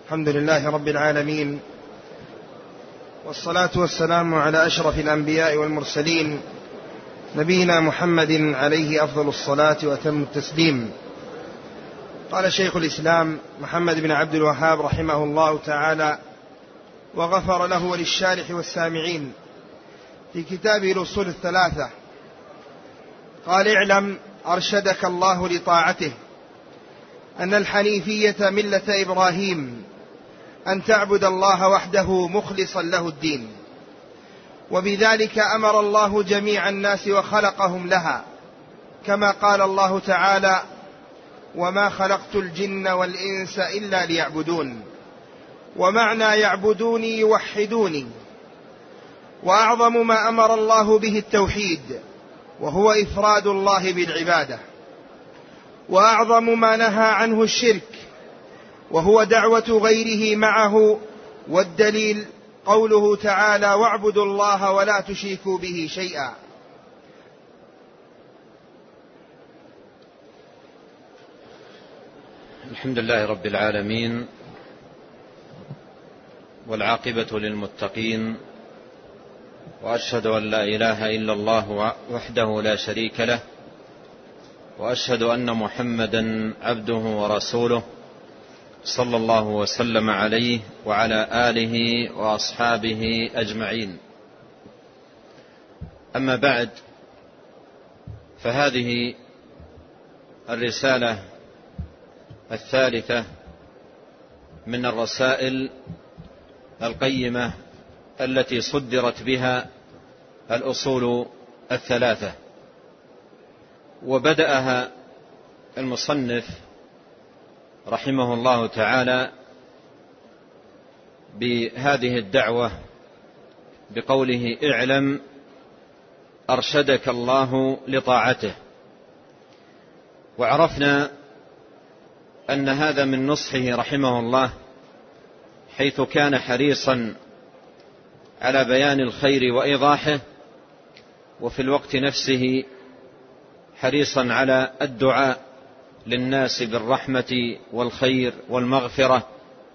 الحمد لله رب العالمين، والصلاة والسلام على أشرف الأنبياء والمرسلين، نبينا محمد عليه أفضل الصلاة وأتم التسليم. قال شيخ الإسلام محمد بن عبد الوهاب رحمه الله تعالى وغفر له وللشارح والسامعين في كتابه الأصول الثلاثة، قال: اعلم أرشدك الله لطاعته أن الحنيفية ملة إبراهيم، أن تعبد الله وحده مخلصا له الدين، وبذلك أمر الله جميع الناس وخلقهم لها، كما قال الله تعالى: وما خلقت الجن والإنس إلا ليعبدون. ومعنى يعبدوني يوحدوني. وأعظم ما أمر الله به التوحيد، وهو إفراد الله بالعبادة. وأعظم ما نهى عنه الشرك، وهو دعوة غيره معه. والدليل قوله تعالى: واعبدوا الله ولا تشركوا به شيئا. الحمد لله رب العالمين، والعاقبة للمتقين، وأشهد أن لا إله إلا الله وحده لا شريك له، وأشهد أن محمدا عبده ورسوله، صلى الله وسلم عليه وعلى آله وأصحابه أجمعين. أما بعد، فهذه الرسالة الثالثة من الرسائل القيمة التي صدرت بها الأصول الثلاثة، وبدأها المصنف رحمه الله تعالى بهذه الدعوة بقوله: اعلم أرشدك الله لطاعته. وعرفنا أن هذا من نصحه رحمه الله، حيث كان حريصا على بيان الخير وإيضاحه، وفي الوقت نفسه حريصا على الدعاء للناس بالرحمة والخير والمغفرة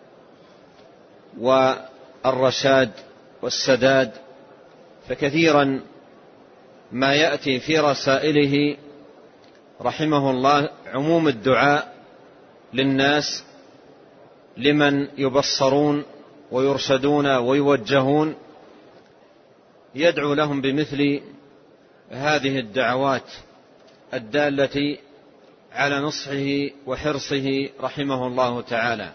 والرشاد والسداد. فكثيرا ما يأتي في رسائله رحمه الله عموم الدعاء للناس، لمن يبصرون ويرشدون ويوجهون، يدعو لهم بمثل هذه الدعوات الدالة على نصحه وحرصه رحمه الله تعالى.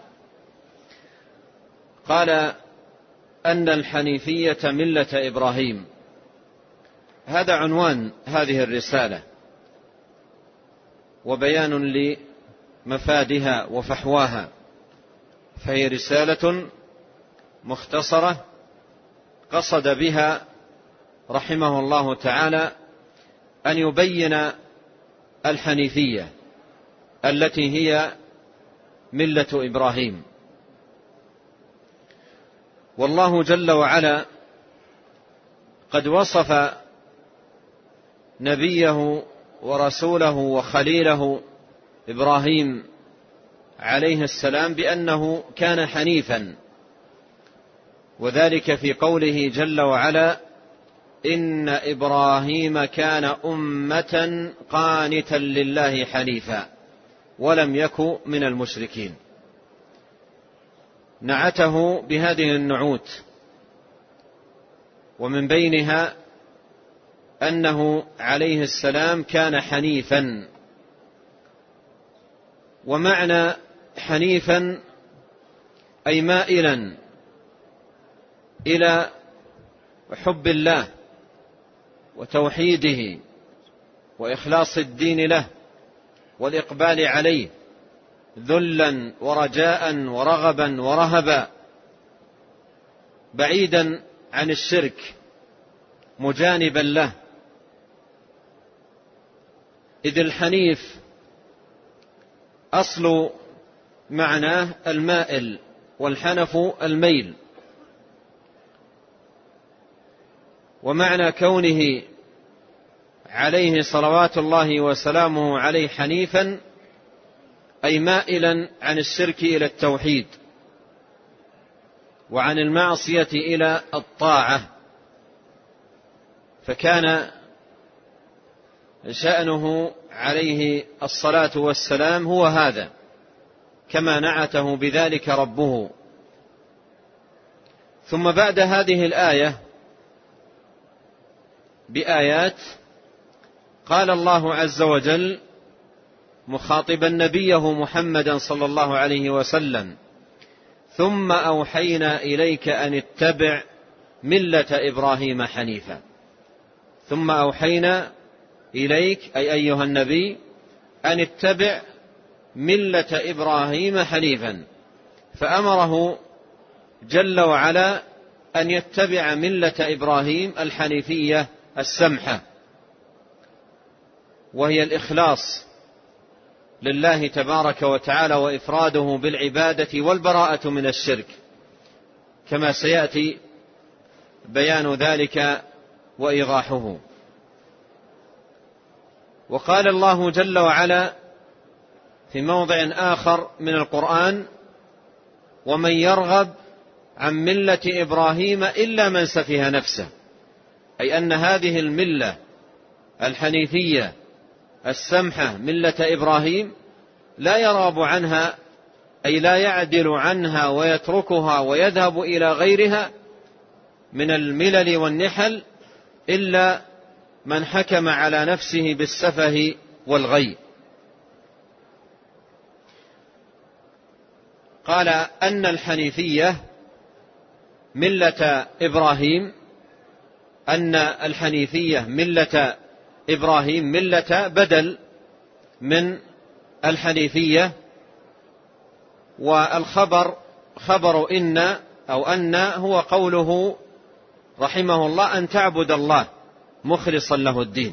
قال: أن الحنيفية ملة إبراهيم. هذا عنوان هذه الرسالة، وبيان لمفادها وفحواها. فهي رسالة مختصرة قصد بها رحمه الله تعالى أن يبين الحنيفية التي هي ملة إبراهيم. والله جل وعلا قد وصف نبيه ورسوله وخليله إبراهيم عليه السلام بأنه كان حنيفا، وذلك في قوله جل وعلا: إن إبراهيم كان أمة قانتا لله حنيفا ولم يك من المشركين. نعته بهذه النعوت، ومن بينها أنه عليه السلام كان حنيفا. ومعنى حنيفا أي مائلا إلى حب الله وتوحيده وإخلاص الدين له والإقبال عليه، ذلا ورجاء ورغبا ورهبا، بعيدا عن الشرك مجانبا له. إذ الحنيف أصل معناه المائل، والحنف الميل. ومعنى كونه عليه صلوات الله وسلامه عليه حنيفا أي مائلا عن الشرك إلى التوحيد، وعن المعصية إلى الطاعة، فكان شأنه عليه الصلاة والسلام هو هذا، كما نعته بذلك ربه. ثم بعد هذه الآية بآيات قال الله عز وجل مخاطبا نبيه محمدا صلى الله عليه وسلم: ثم أوحينا إليك أن اتبع ملة إبراهيم حنيفا. ثم أوحينا إليك أي أيها النبي أن اتبع ملة إبراهيم حنيفا، فأمره جل وعلا أن يتبع ملة إبراهيم الحنيفية السمحة، وهي الإخلاص لله تبارك وتعالى وإفراده بالعبادة والبراءة من الشرك، كما سيأتي بيان ذلك وإيضاحه. وقال الله جل وعلا في موضع آخر من القرآن: ومن يرغب عن ملة إبراهيم إلا من سفه نفسه، أي أن هذه الملة الحنيفية السمحة ملة إبراهيم لا يرغب عنها، أي لا يعدل عنها ويتركها ويذهب إلى غيرها من الملل والنحل إلا من حكم على نفسه بالسفه والغي. قال أن الحنيفية ملة إبراهيم، أن الحنيفية ملة إبراهيم ملة بدل من الحنيفية، والخبر خبر إن أو أن هو قوله رحمه الله: أن تعبد الله مخلصا له الدين.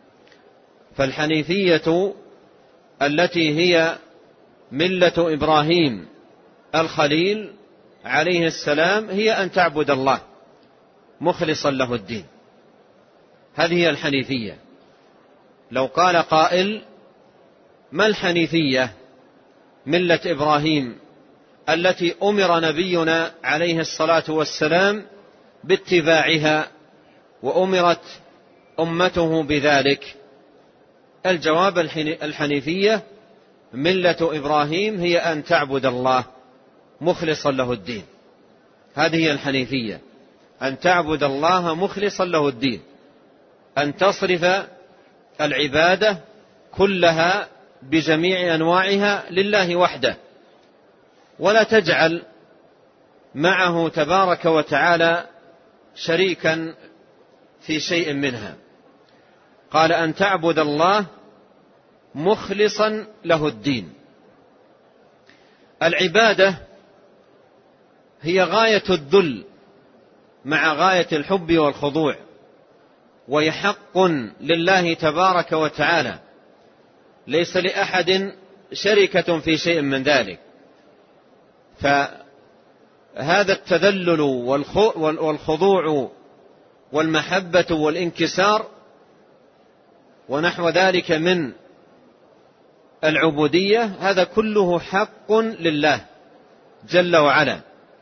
فالحنيفية التي هي ملة إبراهيم الخليل عليه السلام هي أن تعبد الله مخلصا له الدين، هذه هي الحنيفية. لو قال قائل: ما الحنيفية ملة إبراهيم التي أمر نبينا عليه الصلاة والسلام باتباعها وأمرت أمته بذلك؟ الجواب: الحنيفية ملة إبراهيم هي أن تعبد الله مخلصا له الدين، هذه هي الحنيفية، أن تعبد الله مخلصا له الدين، أن تصرف العبادة كلها بجميع أنواعها لله وحده، ولا تجعل معه تبارك وتعالى شريكا في شيء منها. قال: أن تعبد الله مخلصا له الدين. العبادة هي غاية الذل مع غاية الحب والخضوع، وهي حق لله تبارك وتعالى، ليس لأحد شركة في شيء من ذلك. فهذا التذلل والخضوع والمحبة والانكسار ونحو ذلك من العبودية، هذا كله حق لله جل وعلا،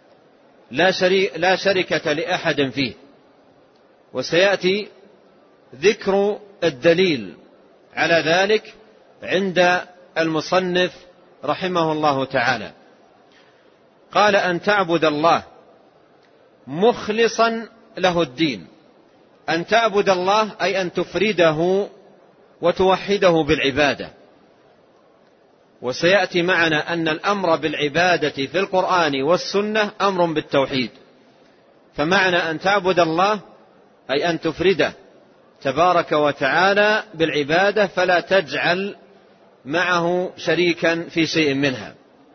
لا شركة لأحد فيه. وسيأتي ذكر الدليل على ذلك عند المصنف رحمه الله تعالى. قال: أن تعبد الله مخلصا له الدين. أن تعبد الله أي أن تفرده وتوحده بالعبادة. وسيأتي معنا أن الأمر بالعبادة في القرآن والسنة أمر بالتوحيد، فمعنى أن تعبد الله أي أن تفرده تبارك وتعالى بالعبادة، فلا تجعل معه شريكا في شيء منها.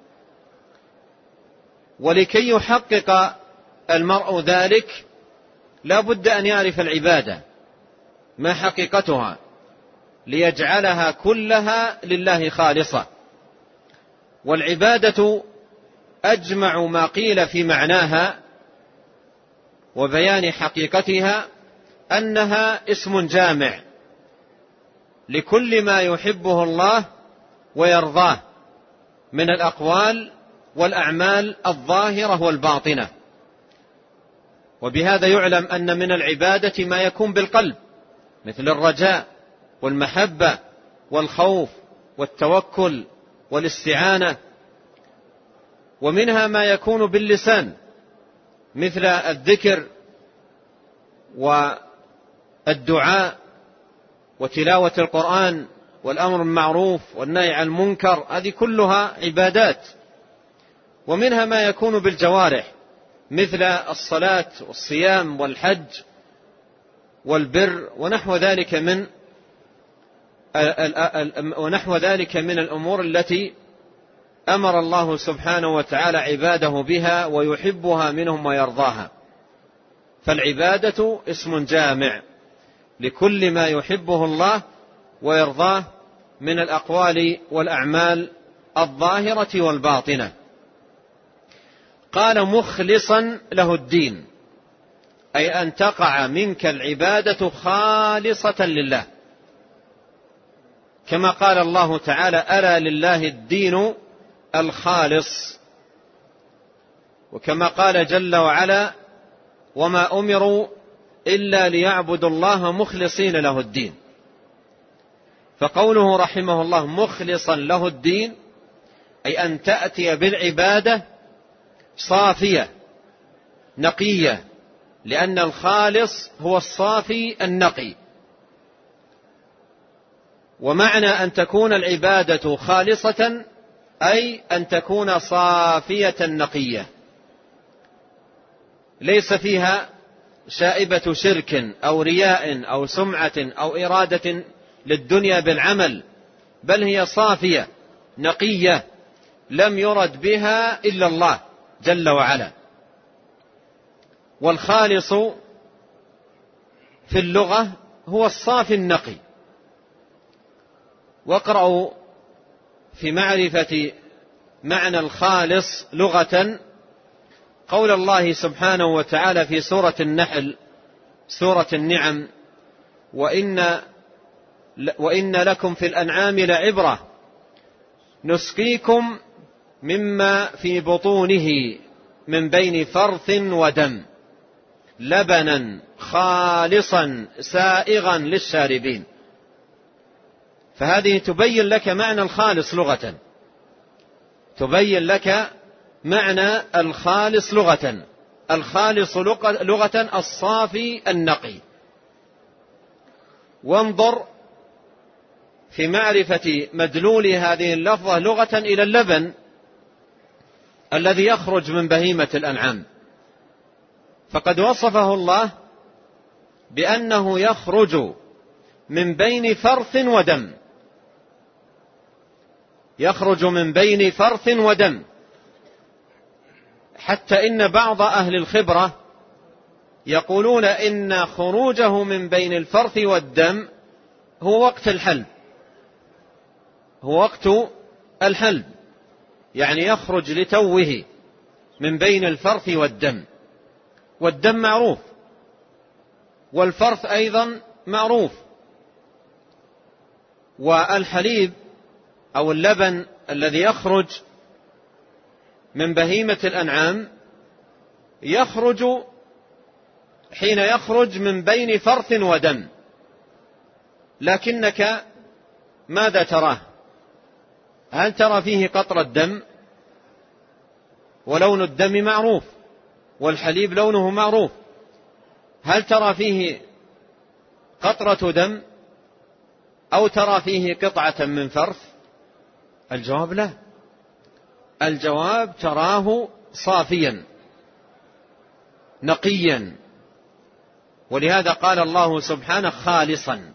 ولكي يحقق المرء ذلك لا بد أن يعرف العبادة ما حقيقتها، ليجعلها كلها لله خالصة. والعبادة أجمع ما قيل في معناها وبيان حقيقتها أنها اسم جامع لكل ما يحبه الله ويرضاه من الأقوال والأعمال الظاهرة والباطنة، وبهذا يعلم أن من العبادة ما يكون بالقلب مثل الرجاء والمحبة والخوف والتوكل والاستعانة، ومنها ما يكون باللسان مثل الذكر والدعاء وتلاوة القرآن والأمر بالمعروف والنهي عن المنكر، هذه كلها عبادات. ومنها ما يكون بالجوارح مثل الصلاة والصيام والحج والبر ونحو ذلك من الأمور التي أمر الله سبحانه وتعالى عباده بها ويحبها منهم ويرضاها. فالعبادة اسم جامع لكل ما يحبه الله ويرضاه من الأقوال والأعمال الظاهرة والباطنة. قال مخلصا له الدين، أي أن تقع منك العبادة خالصة لله، كما قال الله تعالى ألا لله الدين الخالص، وكما قال جل وعلا وما أمروا إلا ليعبدوا الله مخلصين له الدين. فقوله رحمه الله مخلصا له الدين أي أن تأتي بالعبادة صافية نقية، لأن الخالص هو الصافي النقي. ومعنى أن تكون العبادة خالصة أي أن تكون صافية نقية ليس فيها شائبة شرك أو رياء أو سمعة أو إرادة للدنيا بالعمل، بل هي صافية نقية لم يرد بها إلا الله جل وعلا. والخالص في اللغة هو الصافي النقي. واقرأوا في معرفة معنى الخالص لغة قول الله سبحانه وتعالى في سورة النحل سورة النعم وإن لكم في الأنعام لعبرة نسقيكم مما في بطونه من بين فرث ودم لبنا خالصا سائغا للشاربين. فهذه تبين لك معنى الخالص لغة، تبين لك معنى الخالص لغة. الخالص لغة الصافي النقي. وانظر في معرفة مدلول هذه اللفظة لغة إلى اللبن الذي يخرج من بهيمة الأنعام، فقد وصفه الله بأنه يخرج من بين فرث ودم، يخرج من بين فرث ودم، حتى إن بعض أهل الخبرة يقولون إن خروجه من بين الفرث والدم هو وقت الحلب، هو وقت الحلب، يعني يخرج لتوه من بين الفرث والدم. والدم معروف والفرث أيضا معروف. والحليب أو اللبن الذي يخرج من بهيمة الأنعام يخرج حين يخرج من بين فرث ودم، لكنك ماذا تراه؟ هل ترى فيه قطرة دم؟ ولون الدم معروف والحليب لونه معروف. هل ترى فيه قطرة دم أو ترى فيه قطعة من فرث؟ الجواب لا، الجواب تراه صافيا نقيا. ولهذا قال الله سبحانه خالصا،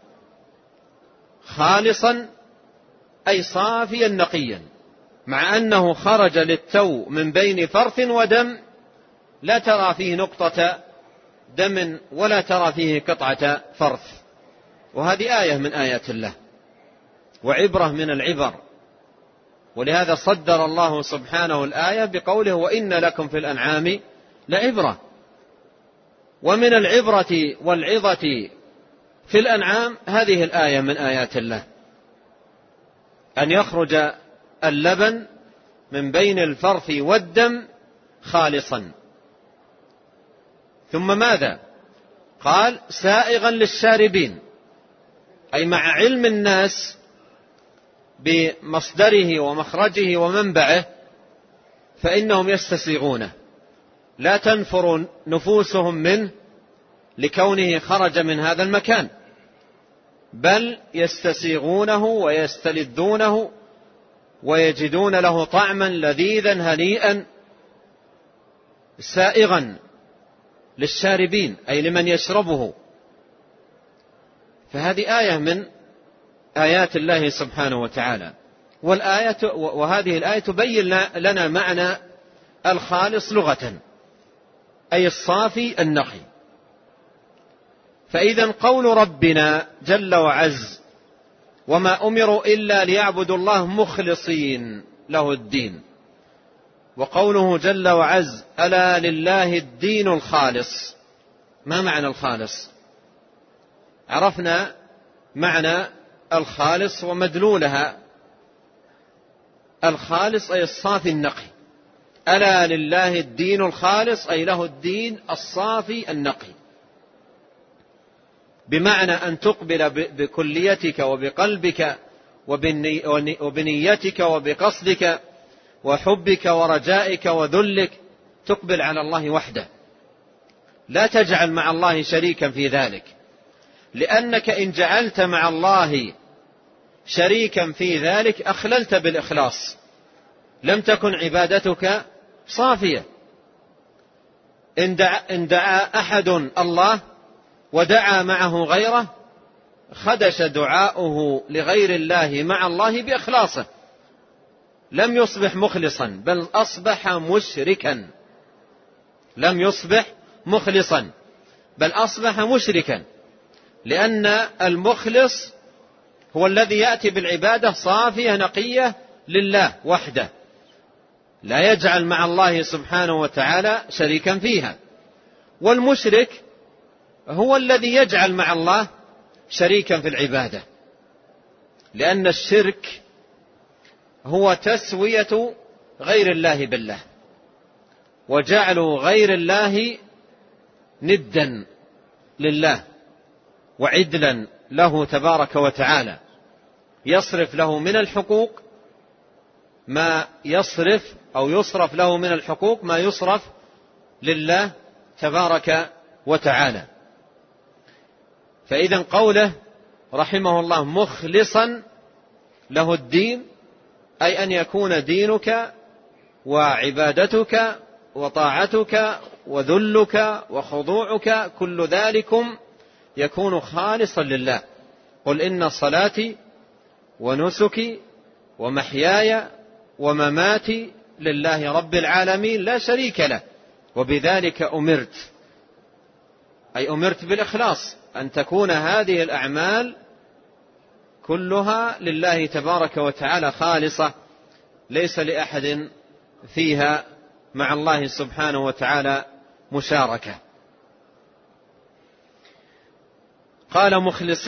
خالصا أي صافيا نقيا، مع أنه خرج للتو من بين فرث ودم لا ترى فيه نقطة دم ولا ترى فيه قطعة فرث. وهذه آية من آيات الله وعبرة من العبر. ولهذا صدر الله سبحانه الآية بقوله وإن لكم في الأنعام لعبرة. ومن العبرة والعظة في الأنعام هذه الآية من آيات الله، أن يخرج اللبن من بين الفرث والدم خالصا. ثم ماذا؟ قال سائغا للشاربين، أي مع علم الناس بمصدره ومخرجه ومنبعه فإنهم يستسيغونه، لا تنفر نفوسهم منه لكونه خرج من هذا المكان، بل يستسيغونه ويستلذونه ويجدون له طعما لذيذا هنيئا سائغا للشاربين، أي لمن يشربه. فهذه آية من آيات الله سبحانه وتعالى. وهذه الآية تبين لنا معنى الخالص لغة، أي الصافي النقي. فإذا قول ربنا جل وعز وما أمروا إلا ليعبدوا الله مخلصين له الدين، وقوله جل وعز ألا لله الدين الخالص، ما معنى الخالص؟ عرفنا معنى الخالص ومدلولها. الخالص أي الصافي النقي، ألا لله الدين الخالص أي له الدين الصافي النقي، بمعنى أن تقبل بكليتك وبقلبك وبنيتك وبقصدك وحبك ورجائك وذلك، تقبل على الله وحده، لا تجعل مع الله شريكا في ذلك، لأنك إن جعلت مع الله شريكا في ذلك أخللت بالإخلاص، لم تكن عبادتك صافية. إن دعا أحد الله ودعا معه غيره خدش دعاؤه لغير الله مع الله بإخلاصه، لم يصبح مخلصا بل أصبح مشركا، لم يصبح مخلصا بل أصبح مشركا، لأن المخلص هو الذي يأتي بالعبادة صافية نقية لله وحده، لا يجعل مع الله سبحانه وتعالى شريكا فيها. والمشرك هو الذي يجعل مع الله شريكا في العبادة، لأن الشرك هو تسوية غير الله بالله، وجعل غير الله ندا لله وعدلا له تبارك وتعالى، يصرف له من الحقوق ما يصرف أو يصرف له من الحقوق ما يصرف لله تبارك وتعالى. فإذا قوله رحمه الله مخلصا له الدين، أي أن يكون دينك وعبادتك وطاعتك وذلك وخضوعك كل ذلكم يكون خالصا لله. قل إن صلاتي ونسكي ومحياي ومماتي لله رب العالمين لا شريك له وبذلك أمرت، أي أمرت بالإخلاص، أن تكون هذه الأعمال كلها لله تبارك وتعالى خالصة، ليس لأحد فيها مع الله سبحانه وتعالى مشاركة. قال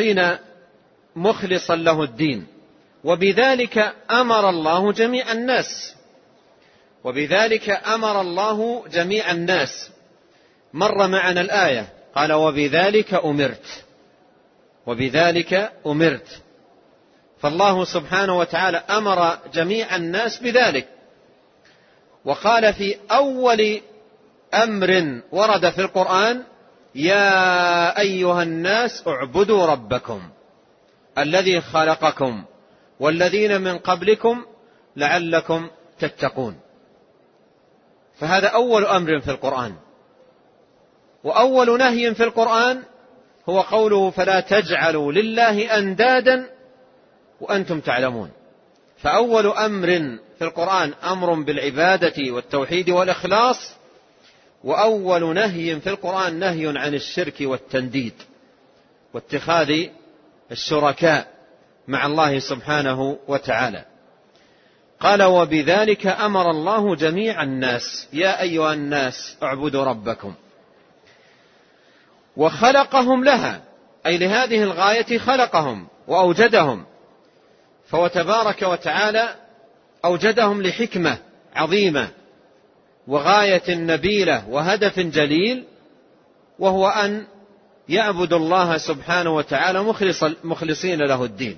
مخلصا له الدين، وبذلك أمر الله جميع الناس، وبذلك أمر الله جميع الناس. مر معنا الآية قال وبذلك أمرت، وبذلك أمرت، فالله سبحانه وتعالى أمر جميع الناس بذلك. وقال في أول أمر ورد في القرآن يا أيها الناس اعبدوا ربكم الذي خلقكم والذين من قبلكم لعلكم تتقون. فهذا أول أمر في القرآن. وأول نهي في القرآن هو قوله فلا تجعلوا لله أندادا وأنتم تعلمون. فأول أمر في القرآن أمر بالعبادة والتوحيد والإخلاص، وأول نهي في القرآن نهي عن الشرك والتنديد واتخاذ الشركاء مع الله سبحانه وتعالى. قال وبذلك أمر الله جميع الناس يا أيها الناس اعبدوا ربكم، وخلقهم لها، أي لهذه الغاية خلقهم وأوجدهم، فهو تبارك وتعالى أوجدهم لحكمة عظيمة وغاية نبيلة وهدف جليل وهو أن يعبد الله سبحانه وتعالى مخلصين له الدين.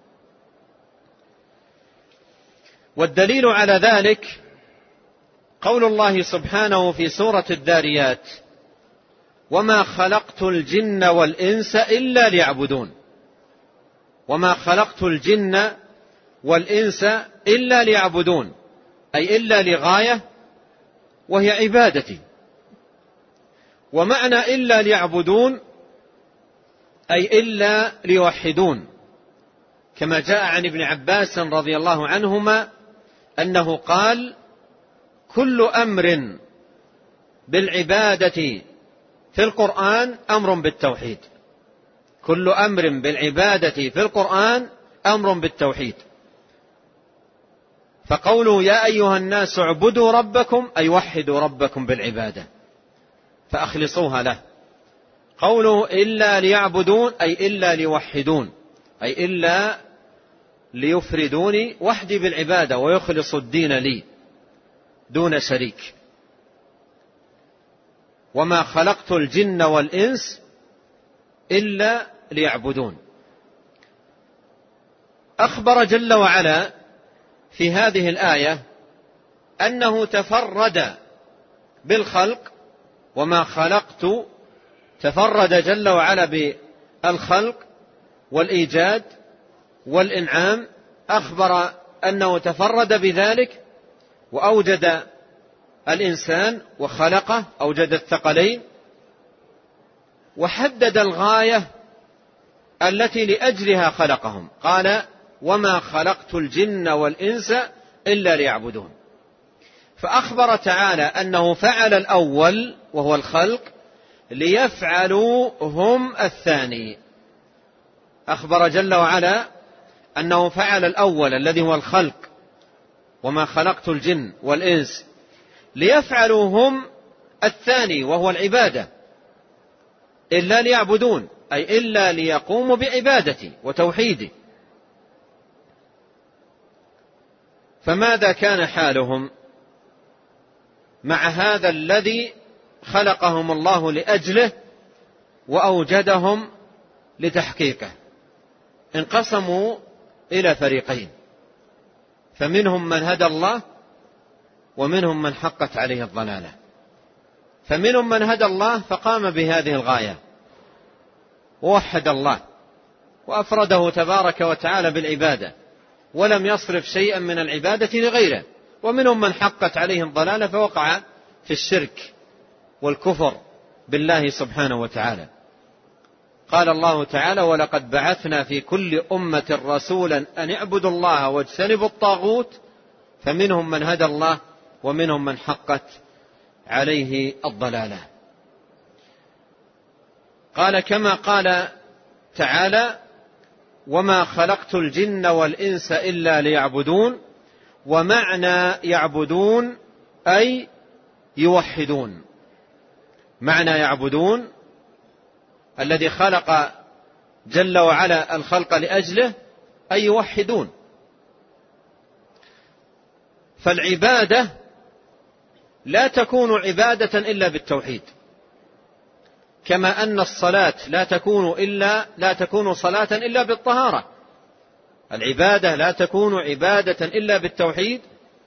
والدليل على ذلك قول الله سبحانه في سورة الذاريات: وما خلقت الجن والإنس إلا ليعبدون. وما خلقت الجن والإنس إلا ليعبدون، أي إلا لغاية وهي عبادتي. ومعنى إلا ليعبدون أي إلا ليوحدون، كما جاء عن ابن عباس رضي الله عنهما أنه قال: كل أمر بالعبادة في القرآن أمر بالتوحيد. كل أمر بالعبادة في القرآن أمر بالتوحيد. فقوله يا أيها الناس اعبدوا ربكم أي وحدوا ربكم بالعبادة فأخلصوها له. قوله إلا ليعبدون أي إلا ليوحدون، أي إلا ليفردوني وحدي بالعبادة ويخلصوا الدين لي دون شريك. وما خلقت الجن والإنس إلا ليعبدون. أخبر جل وعلا في هذه الآية أنه تفرد بالخلق. وما خلقت تفرد جل وعلا بالخلق والإيجاد والإنعام، أخبر أنه تفرد بذلك وأوجد الإنسان وخلقه، أوجد الثقلين، وحدد الغاية التي لأجلها خلقهم. قال وما خلقت الجن والإنس إلا ليعبدون. فأخبر تعالى أنه فعل الأول وهو الخلق ليفعلوا هم الثاني. أخبر جل وعلا أنه فعل الأول الذي هو الخلق وما خلقت الجن والإنس ليفعلوا هم الثاني وهو العبادة، إلا ليعبدون أي إلا ليقوموا بعبادتي وتوحيدي. فماذا كان حالهم مع هذا الذي خلقهم الله لأجله وأوجدهم لتحقيقه؟ انقسموا إلى فريقين، فمنهم من هدى الله ومنهم من حقت عليه الضلالة. فمنهم من هدى الله فقام بهذه الغاية ووحد الله وأفرده تبارك وتعالى بالعبادة ولم يصرف شيئا من العبادة لغيره. ومنهم من حقت عليه الضلالة فوقع في الشرك والكفر بالله سبحانه وتعالى. قال الله تعالى ولقد بعثنا في كل أمة رسولا أن اعبدوا الله واجتنبوا الطاغوت فمنهم من هدى الله ومنهم من حقت عليه الضلالة. قال كما قال تعالى وما خلقت الجن والإنس إلا ليعبدون. ومعنى يعبدون أي يوحدون. معنى يعبدون الذي خلق جل وعلا الخلق لأجله أي يوحدون. فالعبادة لا تكون عبادة إلا بالتوحيد، كما أن الصلاة لا تكون صلاة إلا بالطهارة. العبادة لا تكون عبادة إلا بالتوحيد،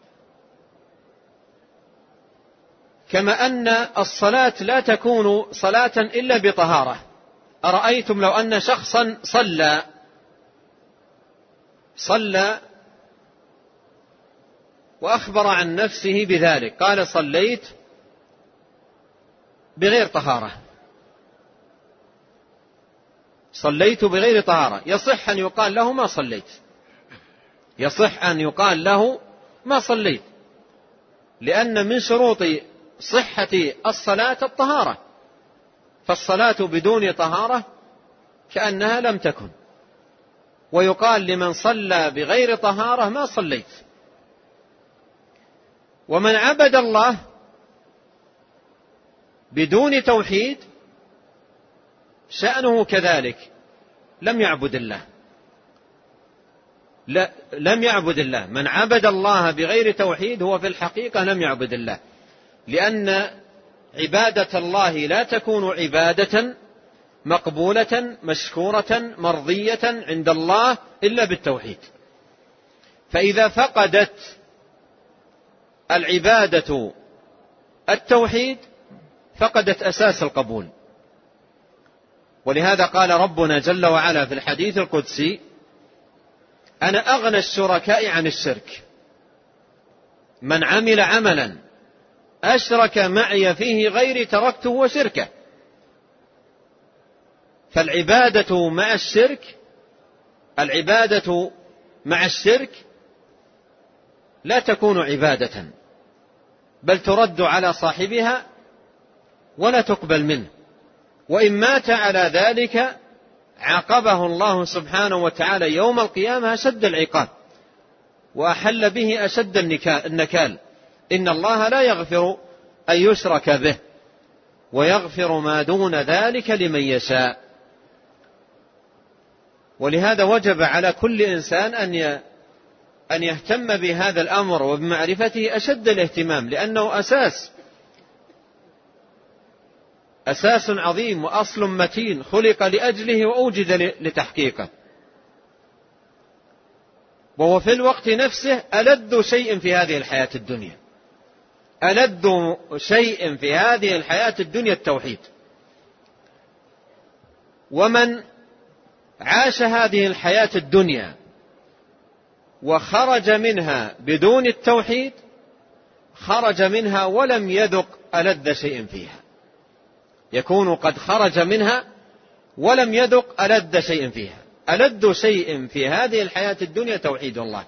كما أن الصلاة لا تكون صلاة إلا بطهارة. أرأيتم لو أن شخصا صلى وأخبر عن نفسه بذلك، قال صليت بغير طهارة، صليت بغير طهارة، يصح أن يقال له ما صليت، يصح أن يقال له ما صليت، لأن من شروط صحة الصلاة الطهارة، فالصلاة بدون طهارة كأنها لم تكن. ويقال لمن صلى بغير طهارة ما صليت. ومن عبد الله بدون توحيد شأنه كذلك، لم يعبد الله. لم يعبد الله. من عبد الله بغير توحيد هو في الحقيقة لم يعبد الله، لأن عبادة الله لا تكون عبادة مقبولة مشكورة مرضية عند الله إلا بالتوحيد. فإذا فقدت العبادة التوحيد فقدت أساس القبول. ولهذا قال ربنا جل وعلا في الحديث القدسي: أنا أغنى الشركاء عن الشرك، من عمل عملا أشرك معي فيه غيري تركته وشركه. فالعبادة مع الشرك لا تكون عبادة، بل ترد على صاحبها ولا تقبل منه، وإن مات على ذلك عاقبه الله سبحانه وتعالى يوم القيامة أشد العقاب، وأحل به أشد النكال. إن الله لا يغفر أن يشرك به ويغفر ما دون ذلك لمن يشاء. ولهذا وجب على كل إنسان أن يهتم بهذا الأمر وبمعرفته أشد الاهتمام، لأنه أساس عظيم وأصل متين خلق لأجله وأوجد لتحقيقه، وهو في الوقت نفسه ألذ شيء في هذه الحياة الدنيا. ألذ شيء في هذه الحياة الدنيا التوحيد. ومن عاش هذه الحياة الدنيا وخرج منها بدون التوحيد خرج منها ولم يذق ألذ شيء فيها، يكون قد خرج منها ولم يذق ألذ شيء فيها. ألذ شيء في هذه الحياة الدنيا توحيد الله،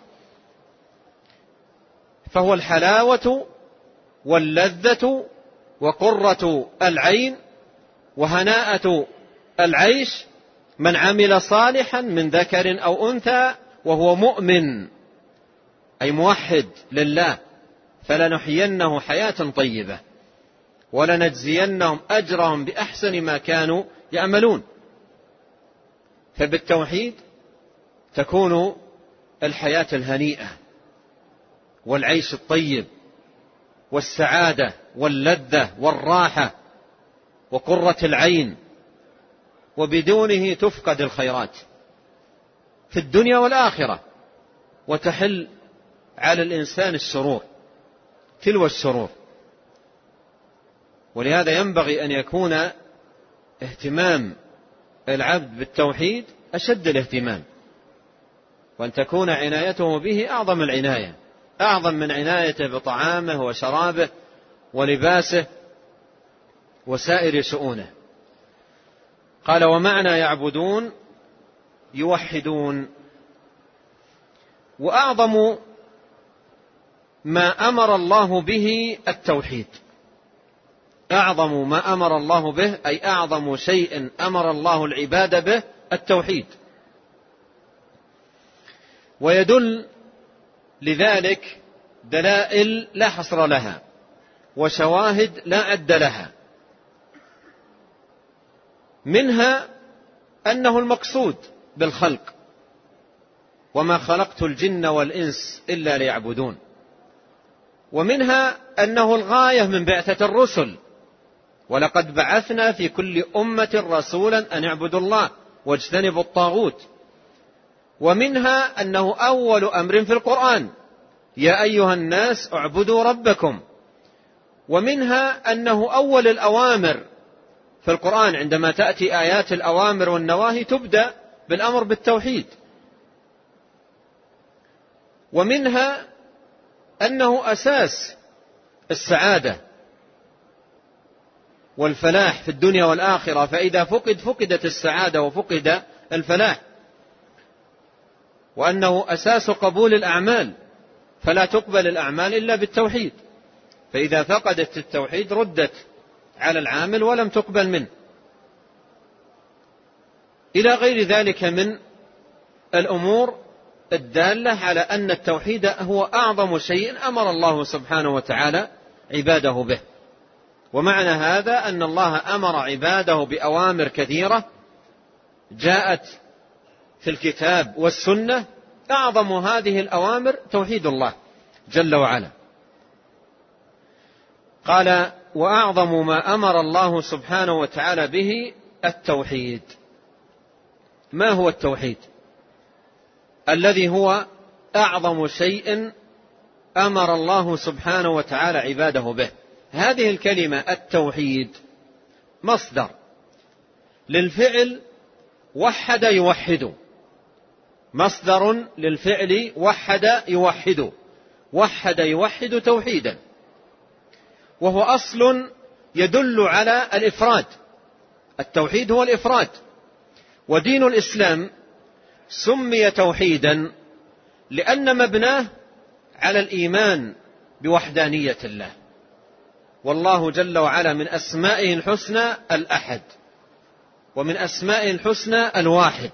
فهو الحلاوة واللذة وقرة العين وهناءة العيش. من عمل صالحا من ذكر أو أنثى وهو مؤمن أي موحد لله فلنحيينه حياة طيبة ولنجزينهم أجرهم بأحسن ما كانوا يعملون. فبالتوحيد تكون الحياة الهنيئة والعيش الطيب والسعادة واللذة والراحة وقرة العين، وبدونه تفقد الخيرات في الدنيا والآخرة وتحل على الإنسان الشرور تلو الشرور. ولهذا ينبغي أن يكون اهتمام العبد بالتوحيد أشد الاهتمام، وأن تكون عنايته به أعظم العناية، أعظم من عنايته بطعامه وشرابه ولباسه وسائر شؤونه. قال: ومعنى يعبدون يوحدون. وأعظم ما أمر الله به التوحيد. أعظم ما أمر الله به أي أعظم شيء أمر الله العباد به التوحيد. ويدل لذلك دلائل لا حصر لها وشواهد لا عد لها، منها أنه المقصود بالخلق: وما خلقت الجن والإنس إلا ليعبدون. ومنها أنه الغاية من بعثة الرسل: ولقد بعثنا في كل أمة رسولا أن اعبدوا الله واجتنبوا الطاغوت. ومنها أنه أول أمر في القرآن: يا أيها الناس اعبدوا ربكم. ومنها أنه أول الأوامر في القرآن، عندما تأتي آيات الأوامر والنواهي تبدأ بالأمر بالتوحيد. ومنها أنه أساس السعادة والفلاح في الدنيا والآخرة، فإذا فقدت السعادة وفقد الفلاح. وأنه أساس قبول الأعمال، فلا تقبل الأعمال إلا بالتوحيد، فإذا فقدت التوحيد ردت على العامل ولم تقبل منه، إلى غير ذلك من الأمور الدالة على أن التوحيد هو أعظم شيء أمر الله سبحانه وتعالى عباده به. ومعنى هذا أن الله أمر عباده بأوامر كثيرة جاءت في الكتاب والسنة، أعظم هذه الأوامر توحيد الله جل وعلا. قال وأعظم ما أمر الله سبحانه وتعالى به التوحيد. ما هو التوحيد الذي هو أعظم شيء أمر الله سبحانه وتعالى عباده به؟ هذه الكلمة التوحيد مصدر للفعل وحد يوحد، مصدر للفعل وحد يوحد، وحد يوحد توحيدا، وهو أصل يدل على الإفراد. التوحيد هو الإفراد، ودين الإسلام سمي توحيدا لأن مبناه على الإيمان بوحدانية الله، والله جل وعلا من أسمائه الحسنى الأحد، ومن أسمائه الحسنى الواحد.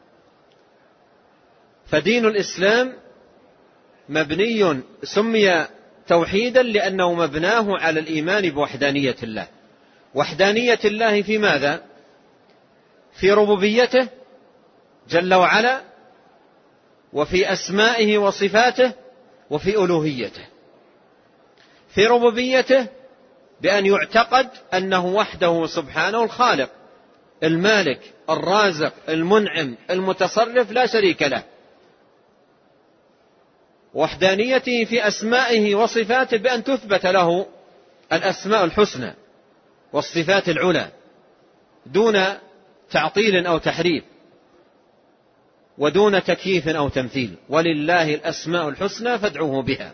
فدين الإسلام مبني سمي توحيدا لأنه مبناه على الإيمان بوحدانية الله. وحدانية الله في ماذا؟ في ربوبيته جل وعلا، وفي أسمائه وصفاته، وفي ألوهيته. في ربوبيته بأن يعتقد أنه وحده سبحانه الخالق المالك الرازق المنعم المتصرف لا شريك له. وحدانيته في أسمائه وصفاته بأن تثبت له الأسماء الحسنى والصفات العلى دون تعطيل أو تحريف، ودون تكييف أو تمثيل. ولله الأسماء الحسنى فادعوه بها.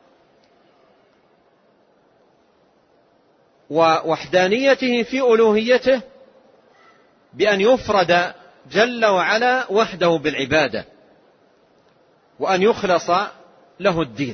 ووحدانيته في ألوهيته بأن يفرد جل وعلا وحده بالعبادة، وأن يخلص له الدين.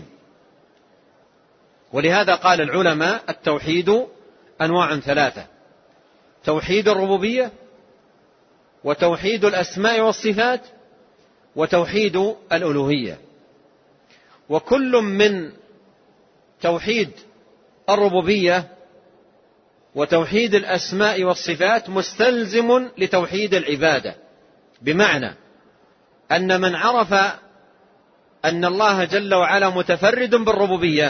ولهذا قال العلماء التوحيد أنواع ثلاثة: توحيد الربوبية، وتوحيد الأسماء والصفات، وتوحيد الألوهية. وكل من توحيد الربوبية وتوحيد الأسماء والصفات مستلزم لتوحيد العبادة، بمعنى أن من عرف أن الله جل وعلا متفرد بالربوبية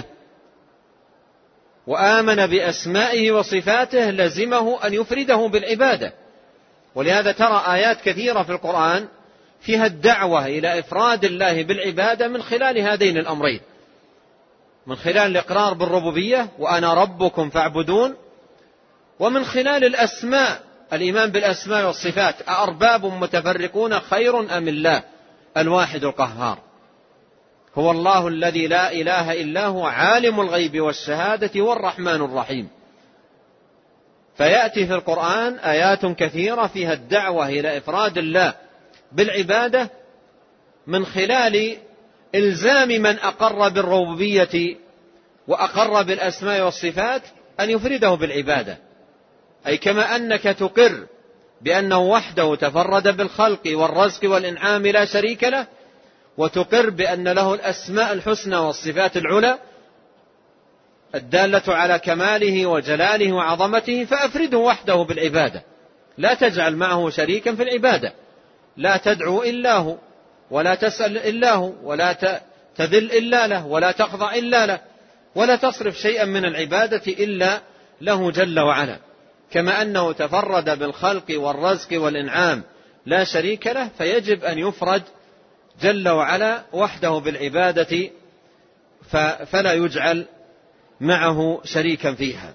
وآمن بأسمائه وصفاته لزمه أن يفرده بالعبادة. ولهذا ترى آيات كثيرة في القرآن فيها الدعوة إلى إفراد الله بالعبادة من خلال هذين الأمرين: من خلال الإقرار بالربوبية وأنا ربكم فاعبدون، ومن خلال الأسماء الإيمان بالأسماء والصفات: أأرباب متفرقون خير أم الله الواحد القهار، هو الله الذي لا إله إلا هو عالم الغيب والشهادة والرحمن الرحيم. فيأتي في القرآن آيات كثيرة فيها الدعوة إلى إفراد الله بالعبادة من خلال إلزام من أقر بالربوبية وأقر بالأسماء والصفات أن يفرده بالعبادة. أي كما أنك تقر بأنه وحده تفرد بالخلق والرزق والإنعام لا شريك له، وتقر بأن له الأسماء الحسنى والصفات العلى الدالة على كماله وجلاله وعظمته، فأفرده وحده بالعبادة، لا تجعل معه شريكا في العبادة، لا تدعو إلا هو، ولا تسأل إلا هو، ولا تذل إلا له، ولا تخضع إلا له، ولا تصرف شيئا من العبادة إلا له جل وعلا. كما أنه تفرد بالخلق والرزق والإنعام لا شريك له، فيجب أن يفرد جل وعلا وحده بالعبادة فلا يجعل معه شريكا فيها.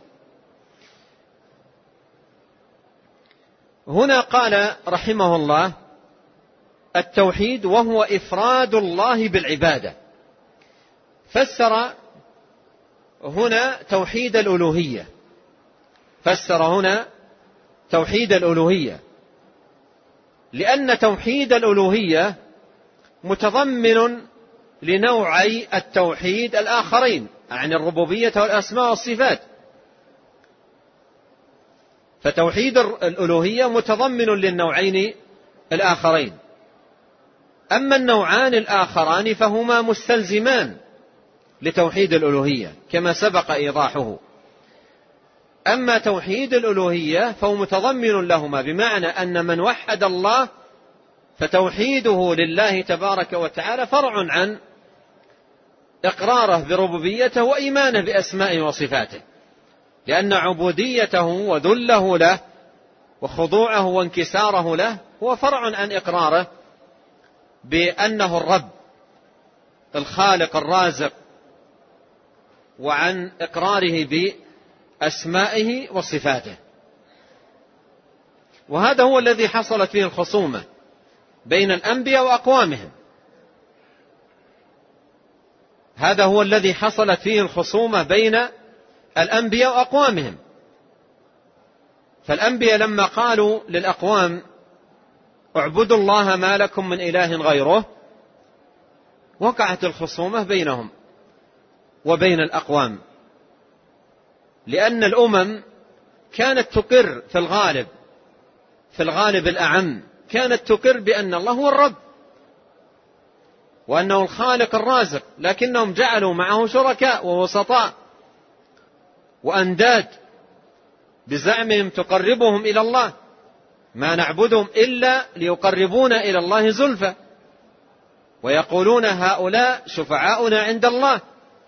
هنا قال رحمه الله التوحيد وهو إفراد الله بالعبادة، فسر هنا توحيد الألوهية، فسر هنا توحيد الألوهية، لأن توحيد الألوهية متضمن لنوعي التوحيد الآخرين عن الربوبية والأسماء والصفات. فتوحيد الألوهية متضمن للنوعين الآخرين. أما النوعان الآخران فهما مستلزمان لتوحيد الألوهية كما سبق إيضاحه. أما توحيد الألوهية فهو متضمن لهما، بمعنى أن من وحد الله فتوحيده لله تبارك وتعالى فرع عن إقراره بربوبيته وإيمانه بأسمائه وصفاته. لأن عبوديته وذله له وخضوعه وانكساره له هو فرع عن إقراره بأنه الرب الخالق الرازق، وعن إقراره بأسمائه وصفاته. وهذا هو الذي حصلت فيه الخصومة بين الأنبياء وأقوامهم. هذا هو الذي حصلت فيه الخصومة بين الأنبياء وأقوامهم. فالأنبياء لما قالوا للأقوام اعبدوا الله ما لكم من إله غيره، وقعت الخصومة بينهم وبين الأقوام، لأن الأمم كانت تقر في الغالب الأعم كانت تقر بأن الله هو الرب وأنه الخالق الرازق، لكنهم جعلوا معه شركاء ووسطاء وأنداد بزعمهم تقربهم إلى الله، ما نعبدهم إلا ليقربونا إلى الله زلفى، ويقولون هؤلاء شفعاؤنا عند الله.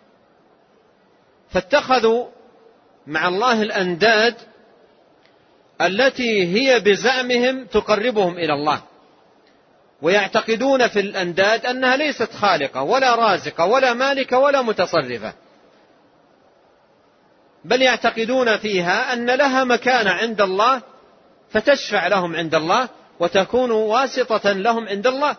فاتخذوا مع الله الأنداد التي هي بزعمهم تقربهم إلى الله، ويعتقدون في الأنداد أنها ليست خالقة ولا رازقة ولا مالكة ولا متصرفة، بل يعتقدون فيها أن لها مكانة عند الله فتشفع لهم عند الله وتكون واسطة لهم عند الله.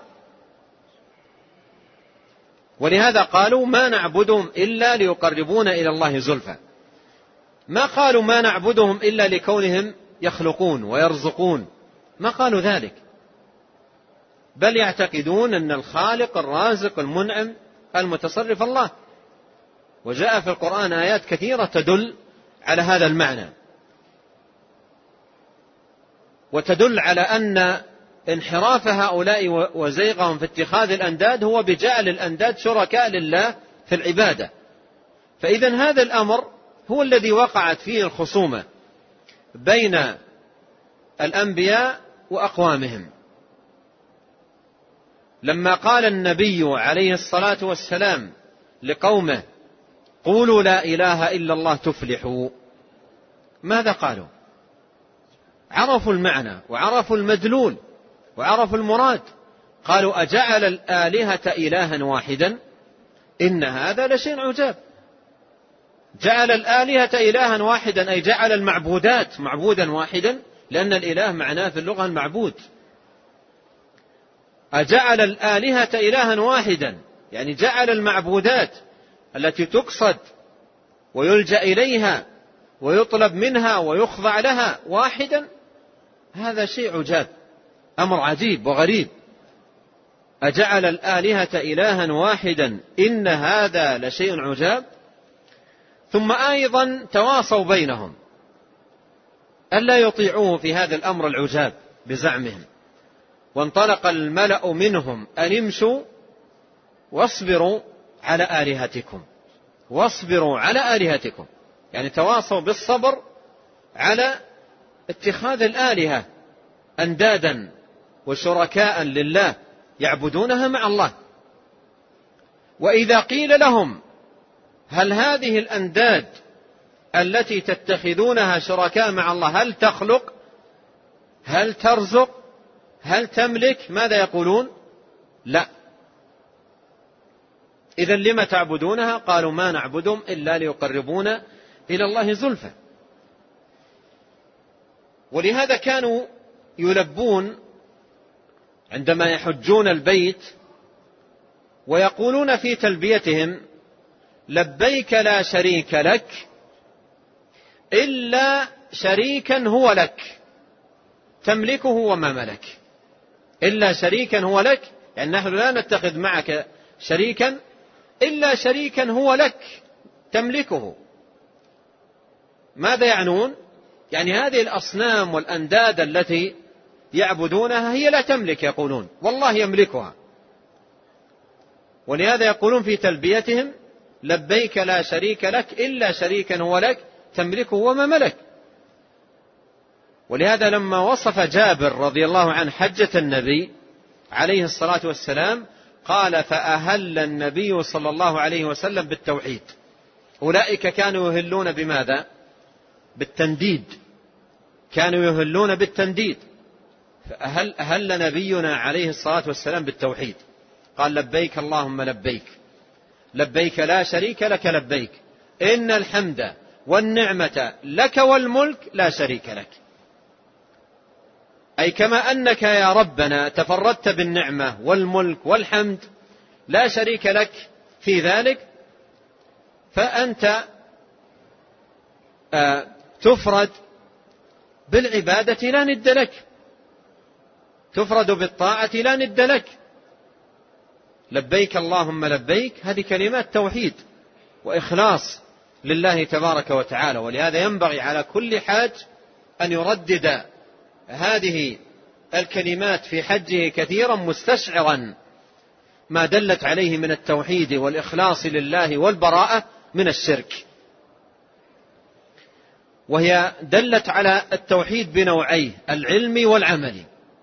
ولهذا قالوا ما نعبدهم إلا ليقربونا إلى الله زلفى، ما قالوا ما نعبدهم إلا لكونهم يخلقون ويرزقون، ما قالوا ذلك، بل يعتقدون أن الخالق الرازق المنعم المتصرف الله. وجاء في القرآن آيات كثيرة تدل على هذا المعنى، وتدل على أن انحراف هؤلاء وزيغهم في اتخاذ الأنداد هو بجعل الأنداد شركاء لله في العبادة. فإذن هذا الأمر هو الذي وقعت فيه الخصومة بين الأنبياء وأقوامهم. لما قال النبي عليه الصلاة والسلام لقومه قولوا لا إله إلا الله تفلحوا، ماذا قالوا؟ عرفوا المعنى وعرفوا المدلول وعرفوا المراد. قالوا أجعل الآلهة إلها واحدا إن هذا لشيء عجاب. جعل الآلهة إلها واحدا أي جعل المعبودات معبودا واحدا، لأن الإله معناه في اللغة المعبود. أجعل الآلهة إلها واحدا يعني جعل المعبودات التي تقصد ويلجأ إليها ويطلب منها ويخضع لها واحدا، هذا شيء عجاب، أمر عجيب وغريب. أجعل الآلهة إلها واحدا إن هذا لشيء عجاب. ثم أيضا تواصوا بينهم ألا يطيعوه في هذا الأمر العجاب بزعمهم، وانطلق الملأ منهم أن امشوا واصبروا على آلهتكم، واصبروا على آلهتكم، يعني تواصوا بالصبر على اتخاذ الآلهة أندادا وشركاء لله يعبدونها مع الله. وإذا قيل لهم هل هذه الأنداد التي تتخذونها شركاء مع الله هل تخلق هل ترزق هل تملك، ماذا يقولون؟ لا. إذن لما تعبدونها؟ قالوا ما نعبدهم إلا ليقربونا إلى الله زلفى. ولهذا كانوا يلبون عندما يحجون البيت ويقولون في تلبيتهم لبيك لا شريك لك إلا شريكا هو لك تملكه وما ملك. إلا شريكا هو لك، يعني نحن لا نتخذ معك شريكا إلا شريكا هو لك تملكه. ماذا يعنون؟ يعني هذه الأصنام والأنداد التي يعبدونها هي لا تملك، يقولون والله يملكها. ولهذا يقولون في تلبيتهم لبيك لا شريك لك إلا شريكا هو لك تملكه وما ملك. ولهذا لما وصف جابر رضي الله عنه حجة النبي عليه الصلاة والسلام قال فأهل النبي صلى الله عليه وسلم بالتوحيد. أولئك كانوا يهلون بماذا؟ بالتنديد، كانوا يهلون بالتنديد. أهل نبينا عليه الصلاة والسلام بالتوحيد، قال لبيك اللهم لبيك، لبيك لا شريك لك لبيك، إن الحمد والنعمة لك والملك لا شريك لك. أي كما أنك يا ربنا تفردت بالنعمة والملك والحمد لا شريك لك في ذلك، فأنت تفرد بالعبادة لا ند لك، تفرد بالطاعة لا ند لك. لبيك اللهم لبيك، هذه كلمات توحيد وإخلاص لله تبارك وتعالى. ولهذا ينبغي على كل حاج أن يردد هذه الكلمات في حجه كثيرا، مستشعرا ما دلت عليه من التوحيد والإخلاص لله والبراءة من الشرك. وهي دلت على التوحيد بنوعيه، العلم والعمل.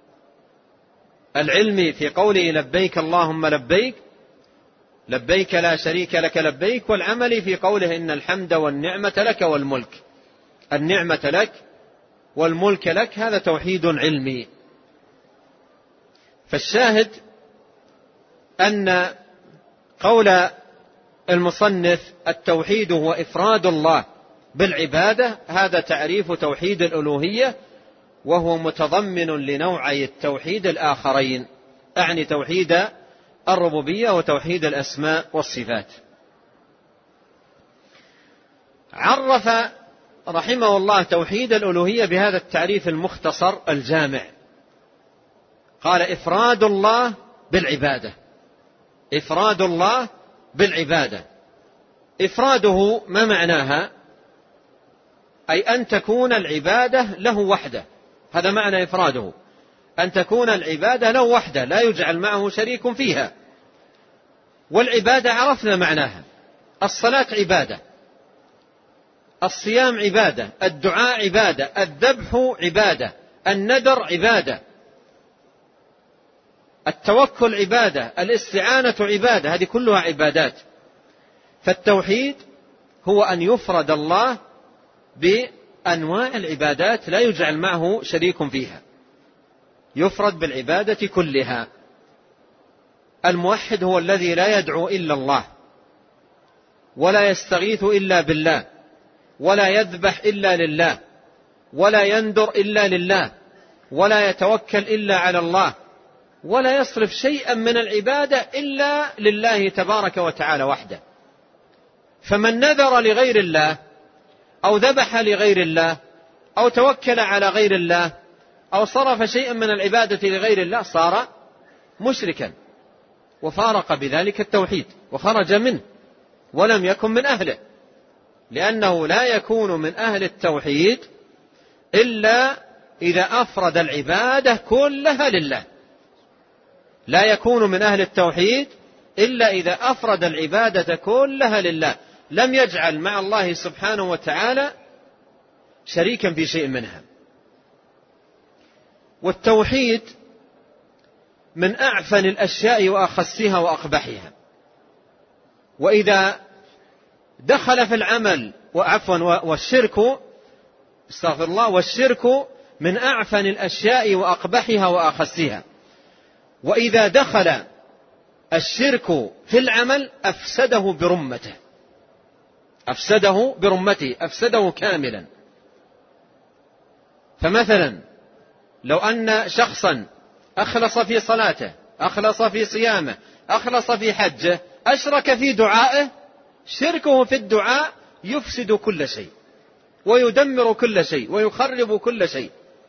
العلم في قوله لبيك اللهم لبيك، لبيك لا شريك لك لبيك، والعمل في قوله إن الحمد والنعمة لك والملك، النعمة لك والملك لك، هذا توحيد علمي. فالشاهد أن قول المصنف التوحيد هو إفراد الله بالعبادة، هذا تعريف توحيد الألوهية، وهو متضمن لنوعي التوحيد الآخرين، أعني توحيد الربوبية وتوحيد الأسماء والصفات. عرف رحمه الله توحيد الألوهية بهذا التعريف المختصر الجامع، قال إفراد الله بالعبادة. إفراد الله بالعبادة، إفراده ما معناها؟ أي أن تكون العبادة له وحده، هذا معنى إفراده، أن تكون العبادة له وحده لا يجعل معه شريك فيها. والعبادة عرفنا معناها، الصلاة عبادة، الصيام عبادة، الدعاء عبادة، الذبح عبادة، النذر عبادة، التوكل عبادة، الاستعانة عبادة، هذه كلها عبادات. فالتوحيد هو أن يفرد الله بأنواع العبادات لا يجعل معه شريك فيها، يفرد بالعبادة كلها. الموحد هو الذي لا يدعو إلا الله، ولا يستغيث إلا بالله، ولا يذبح إلا لله، ولا ينذر إلا لله، ولا يتوكل إلا على الله، ولا يصرف شيئا من العبادة إلا لله تبارك وتعالى وحده. فمن نذر لغير الله أو ذبح لغير الله أو توكل على غير الله أو صرف شيئا من العبادة لغير الله صار مشركا، وفارق بذلك التوحيد وخرج منه ولم يكن من أهله، لأنه لا يكون من أهل التوحيد إلا إذا أفرد العبادة كلها لله. لا يكون من أهل التوحيد إلا إذا أفرد العبادة كلها لله، لم يجعل مع الله سبحانه وتعالى شريكا في شيء منها. والتوحيد من أعفن الأشياء وأخسها وأقبحها، وإذا دخل في العمل والشرك من أعفن الأشياء وأقبحها وأخسها، وإذا دخل الشرك في العمل أفسده برمته، أفسده كاملا. فمثلا لو أن شخصا أخلص في صلاته، أخلص في صيامه، أخلص في حجه، أشرك في دعائه، شركه في الدعاء يفسد كل شيء ويدمر كل شيء ويخرب كل شيء.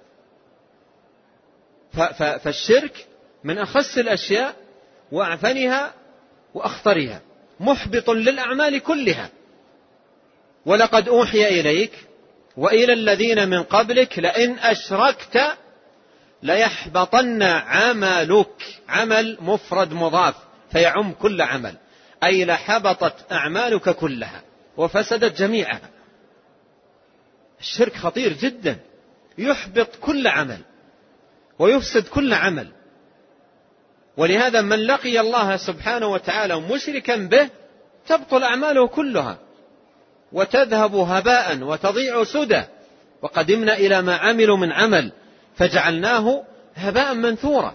فالشرك من أخس الأشياء وأعفنها وأخطرها، محبط للأعمال كلها. ولقد أوحي إليك وإلى الذين من قبلك لئن أشركت ليحبطن عملك، عمل مفرد مضاف فيعم كل عمل، أي لحبطت أعمالك كلها وفسدت جميعها. الشرك خطير جدا، يحبط كل عمل ويفسد كل عمل. ولهذا من لقي الله سبحانه وتعالى مشركا به تبطل أعماله كلها، وتذهب هباء وتضيع سدى، وقدمنا إلى ما عملوا من عمل فجعلناه هباء منثورا.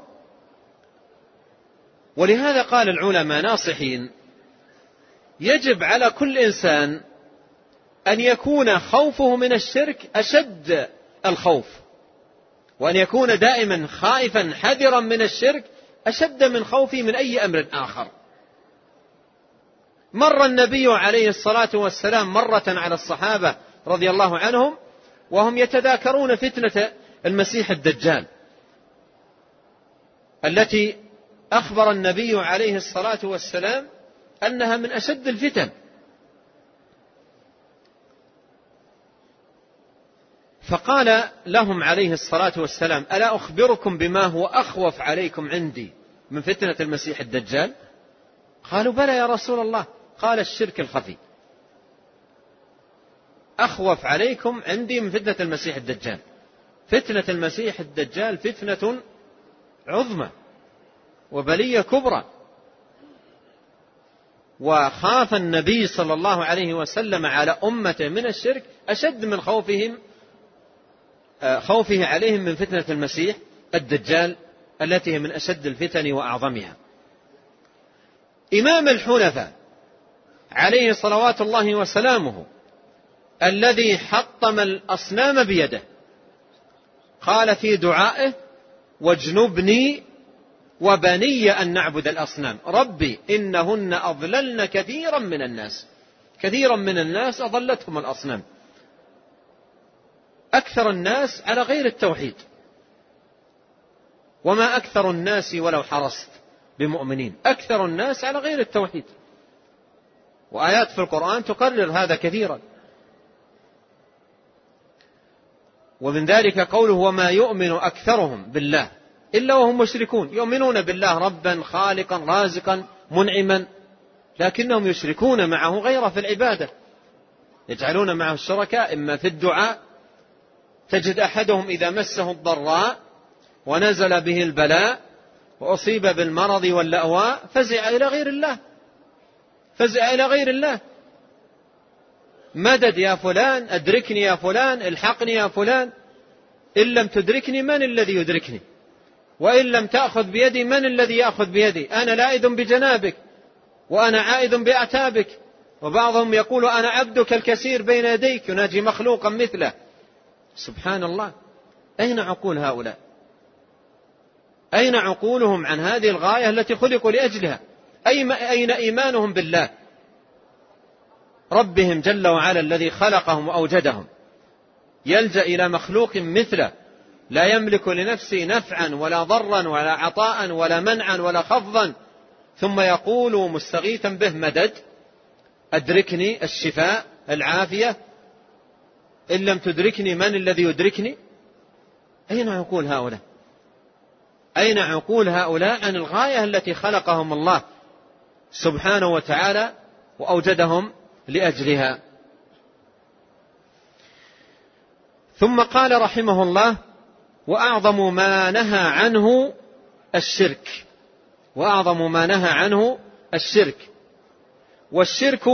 ولهذا قال العلماء ناصحين: يجب على كل إنسان أن يكون خوفه من الشرك أشد الخوف، وأن يكون دائما خائفا حذرا من الشرك أشد من خوفه من أي أمر آخر. مر النبي عليه الصلاة والسلام مرة على الصحابة رضي الله عنهم وهم يتذاكرون فتنة المسيح الدجال التي أخبر النبي عليه الصلاة والسلام أنها من أشد الفتن. فقال لهم عليه الصلاة والسلام: ألا أخبركم بما هو أخوف عليكم عندي من فتنة المسيح الدجال؟ قالوا: بلى يا رسول الله. قال: الشرك الخفي أخوف عليكم عندي من فتنة المسيح الدجال. فتنة المسيح الدجال فتنة عظمى وبلية كبرى، وخاف النبي صلى الله عليه وسلم على أمته من الشرك أشد من خوفه عليهم من فتنة المسيح الدجال التي هي من أشد الفتن وأعظمها. إمام الحنفاء عليه صلوات الله وسلامه الذي حطم الأصنام بيده قال في دعائه: واجنبني وبني أن نعبد الأصنام ربي إنهن أضللن كثيرا من الناس أضلتهم الأصنام. أكثر الناس على غير التوحيد، وما أكثر الناس ولو حرصت بمؤمنين، أكثر الناس على غير التوحيد، وآيات في القرآن تقرر هذا كثيرا. ومن ذلك قوله: وما يؤمن أكثرهم بالله إلا وهم مشركون. يؤمنون بالله ربا خالقا رازقا منعما، لكنهم يشركون معه غيره في العبادة، يجعلون معه الشركاء إما في الدعاء، تجد أحدهم إذا مسه الضراء ونزل به البلاء وأصيب بالمرض واللأواء فزع إلى غير الله، مدد يا فلان، أدركني يا فلان، الحقني يا فلان، إن لم تدركني من الذي يدركني، وإن لم تأخذ بيدي من الذي يأخذ بيدي، أنا لائذ بجنابك وأنا عائذ بأعتابك. وبعضهم يقول: أنا عبدك الكثير بين يديك، يناجي مخلوقا مثله. سبحان الله، أين عقول هؤلاء؟ أين عقولهم عن هذه الغاية التي خلقوا لأجلها؟ أين إيمانهم بالله ربهم جل وعلا الذي خلقهم وأوجدهم؟ يلجأ إلى مخلوق مثله لا يملك لنفسه نفعا ولا ضرا ولا عطاء ولا منعا ولا خفضا، ثم يقول مستغيثا به: مدد، أدركني الشفاء العافية، إن لم تدركني من الذي يدركني؟ أين عقول هؤلاء عن الغاية التي خلقهم الله سبحانه وتعالى وأوجدهم لأجلها؟ ثم قال رحمه الله: وأعظم ما نهى عنه الشرك. والشرك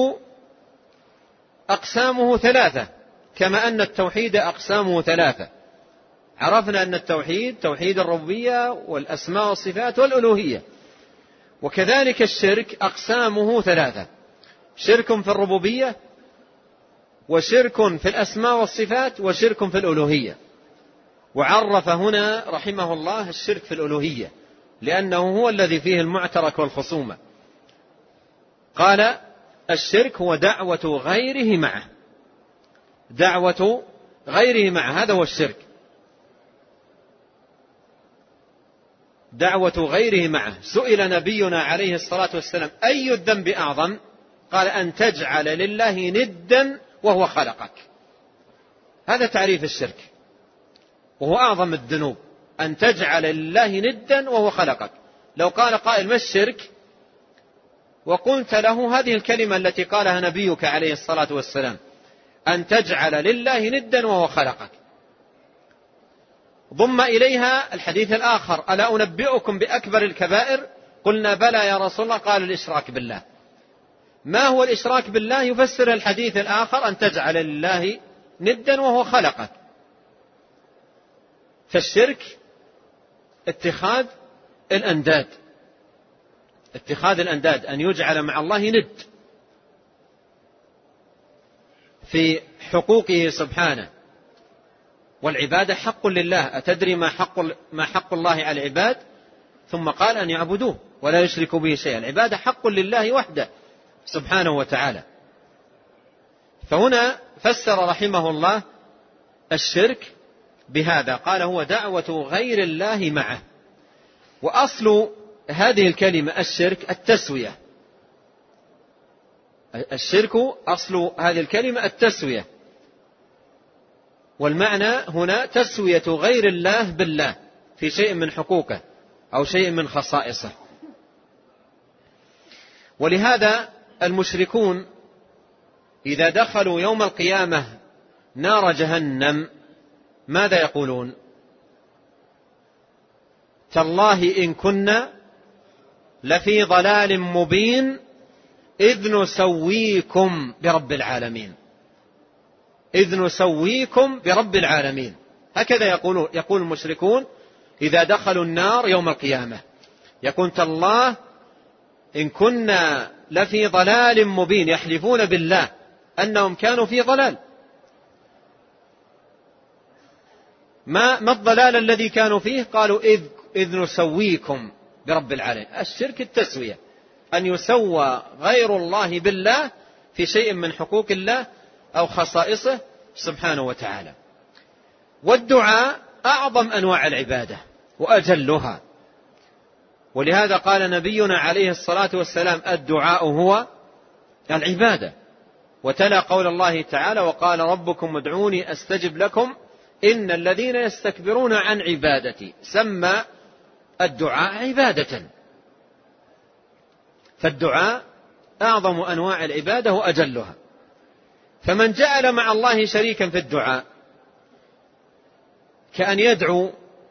أقسامه ثلاثة، كما أن التوحيد أقسامه ثلاثة. عرفنا أن التوحيد توحيد الربوبية والأسماء والصفات والألوهية، وكذلك الشرك أقسامه ثلاثة: شرك في الربوبية، وشرك في الأسماء والصفات، وشرك في الألوهية. وعرف هنا رحمه الله الشرك في الألوهية لأنه هو الذي فيه المعترك والخصومة. قال: الشرك هو دعوة غيره معه، هذا هو الشرك، دعوة غيره معه. سئل نبينا عليه الصلاة والسلام: أي الذنب أعظم؟ قال: أن تجعل لله ندا وهو خلقك. هذا تعريف الشرك، وهو أعظم الذنوب، أن تجعل لله ندا وهو خلقك. لو قال قائل: ما الشرك؟ وقلت له هذه الكلمة التي قالها نبيك عليه الصلاة والسلام: أن تجعل لله ندا وهو خلقك، ضم إليها الحديث الآخر: ألا أنبئكم بأكبر الكبائر؟ قلنا: بلى يا رسول الله. قال: الإشراك بالله. ما هو الإشراك بالله؟ يفسر الحديث الآخر أن تجعل لله ندا وهو خلقك. فالشرك اتخاذ الأنداد، أن يجعل مع الله ند في حقوقه سبحانه. والعبادة حق لله. أتدري ما حق الله على العباد؟ ثم قال أن يعبدوه ولا يشركوا به شيئا. العبادة حق لله وحده سبحانه وتعالى. فهنا فسر رحمه الله الشرك بهذا، قال هو دعوة غير الله معه. وأصل هذه الكلمة الشرك التسوية. الشرك أصل هذه الكلمة التسوية، والمعنى هنا تسوية غير الله بالله في شيء من حقوقه أو شيء من خصائصه. ولهذا المشركون إذا دخلوا يوم القيامة نار جهنم ماذا يقولون؟ تالله إن كنا لفي ضلال مبين إذ نسويكم برب العالمين. إذ نسويكم برب العالمين. هكذا يقول المشركون إذا دخلوا النار يوم القيامة، يقول تالله إن كنا لفي ضلال مبين، يحلفون بالله أنهم كانوا في ضلال. ما الضلال الذي كانوا فيه؟ قالوا إذ نسويكم برب العالمين. الشرك التسوية، أن يسوى غير الله بالله في شيء من حقوق الله أو خصائصه سبحانه وتعالى. والدعاء أعظم أنواع العبادة وأجلها، ولهذا قال نبينا عليه الصلاة والسلام الدعاء هو العبادة. وتلا قول الله تعالى وقال ربكم ادعوني أستجب لكم إن الذين يستكبرون عن عبادتي. سمى الدعاء عبادة. فالدعاء أعظم أنواع العبادة وأجلها. فمن جعل مع الله شريكا في الدعاء كأن يدعو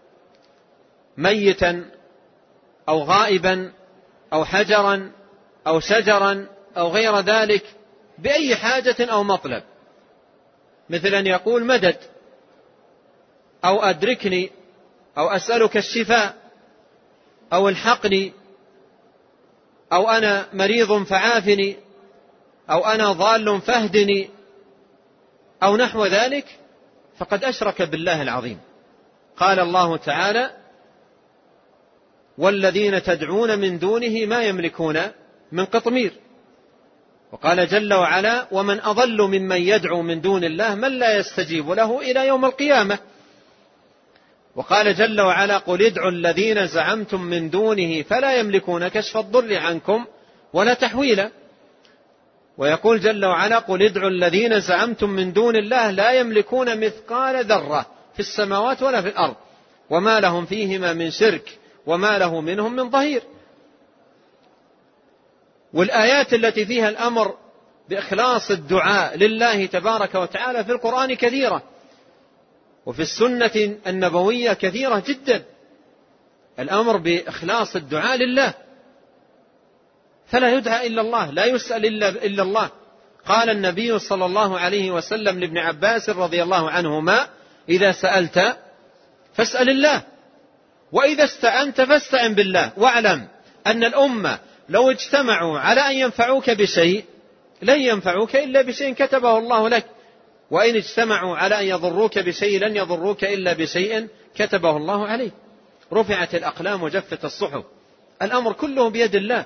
ميتا أو غائبا أو حجرا أو شجرا أو غير ذلك بأي حاجة أو مطلب، مثل أن يقول مدد أو أدركني أو أسألك الشفاء أو الحقني أو أنا مريض فعافني أو أنا ضال فاهدني أو نحو ذلك، فقد أشرك بالله العظيم. قال الله تعالى والذين تدعون من دونه ما يملكون من قطمير. وقال جل وعلا ومن أضل ممن يدعو من دون الله من لا يستجيب له إلى يوم القيامة. وقال جل وعلا قل ادعوا الذين زعمتم من دونه فلا يملكون كشف الضر عنكم ولا تحويلا. ويقول جل وعلا قل ادعوا الذين زعمتم من دون الله لا يملكون مثقال ذرة في السماوات ولا في الأرض وما لهم فيهما من شرك وما له منهم من ظهير. والآيات التي فيها الأمر بإخلاص الدعاء لله تبارك وتعالى في القرآن كثيرة، وفي السنة النبوية كثيرة جدا، الأمر بإخلاص الدعاء لله، فلا يدعى إلا الله، لا يسأل إلا الله. قال النبي صلى الله عليه وسلم لابن عباس رضي الله عنهما إذا سألت فاسأل الله وإذا استعنت فاستعن بالله واعلم أن الأمة لو اجتمعوا على أن ينفعوك بشيء لن ينفعوك إلا بشيء كتبه الله لك، وإن اجتمعوا على أن يضروك بشيء لن يضروك إلا بشيء كتبه الله عليك. رفعت الأقلام وجفت الصحف، الأمر كله بيد الله.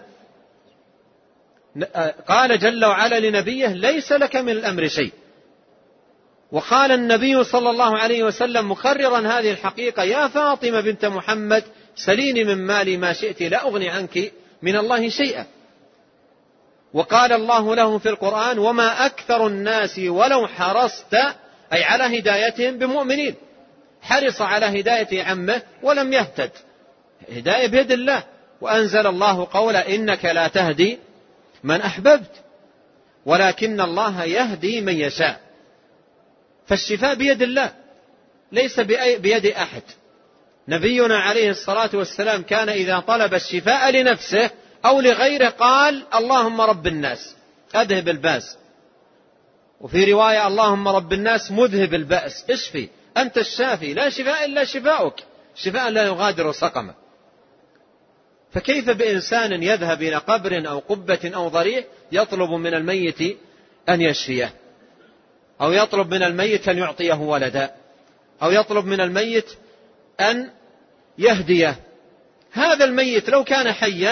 قال جل وعلا لنبيه ليس لك من الأمر شيء. وقال النبي صلى الله عليه وسلم مكررا هذه الحقيقة يا فاطمة بنت محمد سليني من مالي ما شئت لا أغني عنك من الله شيئا. وقال الله له في القرآن وما أكثر الناس ولو حرصت أي على هدايتهم بمؤمنين. حرص على هداية عمه ولم يهتد، هداية بيد الله. وأنزل الله قول إنك لا تهدي من أحببت ولكن الله يهدي من يشاء. فالشفاء بيد الله ليس بيد أحد. نبينا عليه الصلاة والسلام كان إذا طلب الشفاء لنفسه أو لغيره قال اللهم رب الناس أذهب الباس، وفي رواية اللهم رب الناس مذهب البأس اشفي أنت الشافي لا شفاء إلا شفاؤك، شفاء لا يغادر سقما. فكيف بإنسان يذهب إلى قبر أو قبة أو ضريح يطلب من الميت أن يشفيه، أو يطلب من الميت أن يعطيه ولدا، أو يطلب من الميت أن يهديه؟ هذا الميت لو كان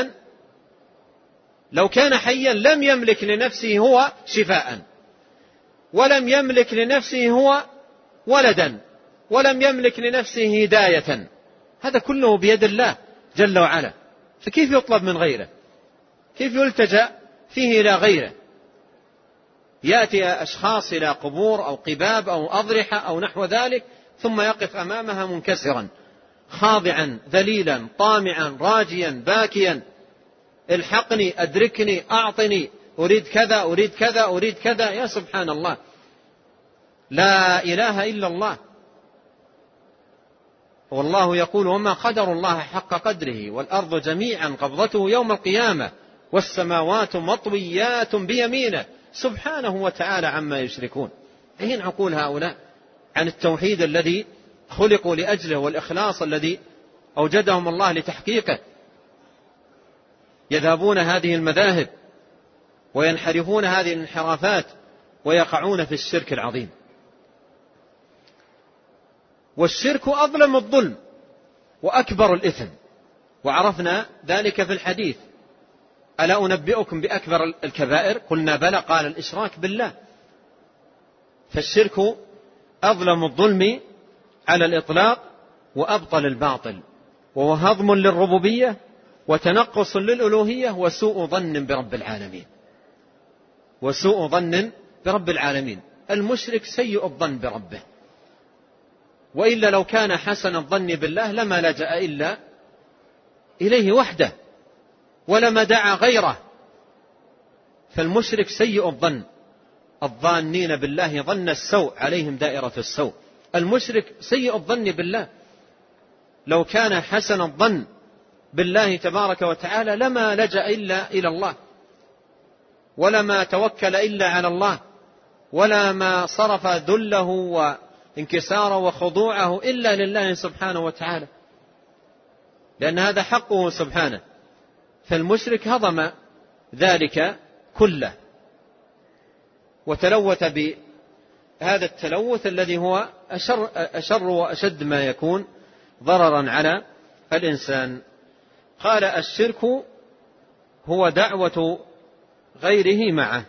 حيا لم يملك لنفسه هو شفاء، ولم يملك لنفسه هو ولدا، ولم يملك لنفسه هداية. هذا كله بيد الله جل وعلا، فكيف يطلب من غيره؟ كيف يلتجأ فيه إلى غيره؟ يأتي أشخاص إلى قبور أو قباب أو أضرحة أو نحو ذلك، ثم يقف أمامها منكسرا خاضعا ذليلا طامعا راجيا باكيا، الحقني أدركني أعطني أريد كذا أريد كذا أريد كذا. يا سبحان الله، لا إله إلا الله. والله يقول وما قدر الله حق قدره والأرض جميعا قبضته يوم القيامة والسماوات مطويات بيمينه سبحانه وتعالى عما يشركون. أين عقول هؤلاء عن التوحيد الذي خلقوا لأجله والإخلاص الذي أوجدهم الله لتحقيقه؟ يذهبون هذه المذاهب وينحرفون هذه الانحرافات ويقعون في الشرك العظيم. والشرك أظلم الظلم وأكبر الإثم، وعرفنا ذلك في الحديث: ألا أنبئكم بأكبر الكبائر؟ قلنا بلى، قال الإشراك بالله. فالشرك أظلم الظلم على الإطلاق وأبطل الباطل، وهو هضم للربوبية وتنقص للألوهية وسوء ظن برب العالمين. وسوء ظن برب العالمين. المشرك سيء الظن بربه، وإلا لو كان حسن الظن بالله لما لجأ إلا إليه وحده ولما دعا غيره. فالمشرك سيء الظن، الظانين بالله ظن السوء عليهم دائرة السوء. المشرك سيء الظن بالله، لو كان حسن الظن بالله تبارك وتعالى لما لجأ إلا إلى الله، ولما توكل إلا على الله، ولا ما صرف ذله وانكساره وخضوعه إلا لله سبحانه وتعالى، لأن هذا حقه سبحانه. فالمشرك هضم ذلك كله وتلوث بهذا التلوث الذي هو أشر وأشد ما يكون ضررا على الإنسان. قال: الشرك هو دعوة غيره معه.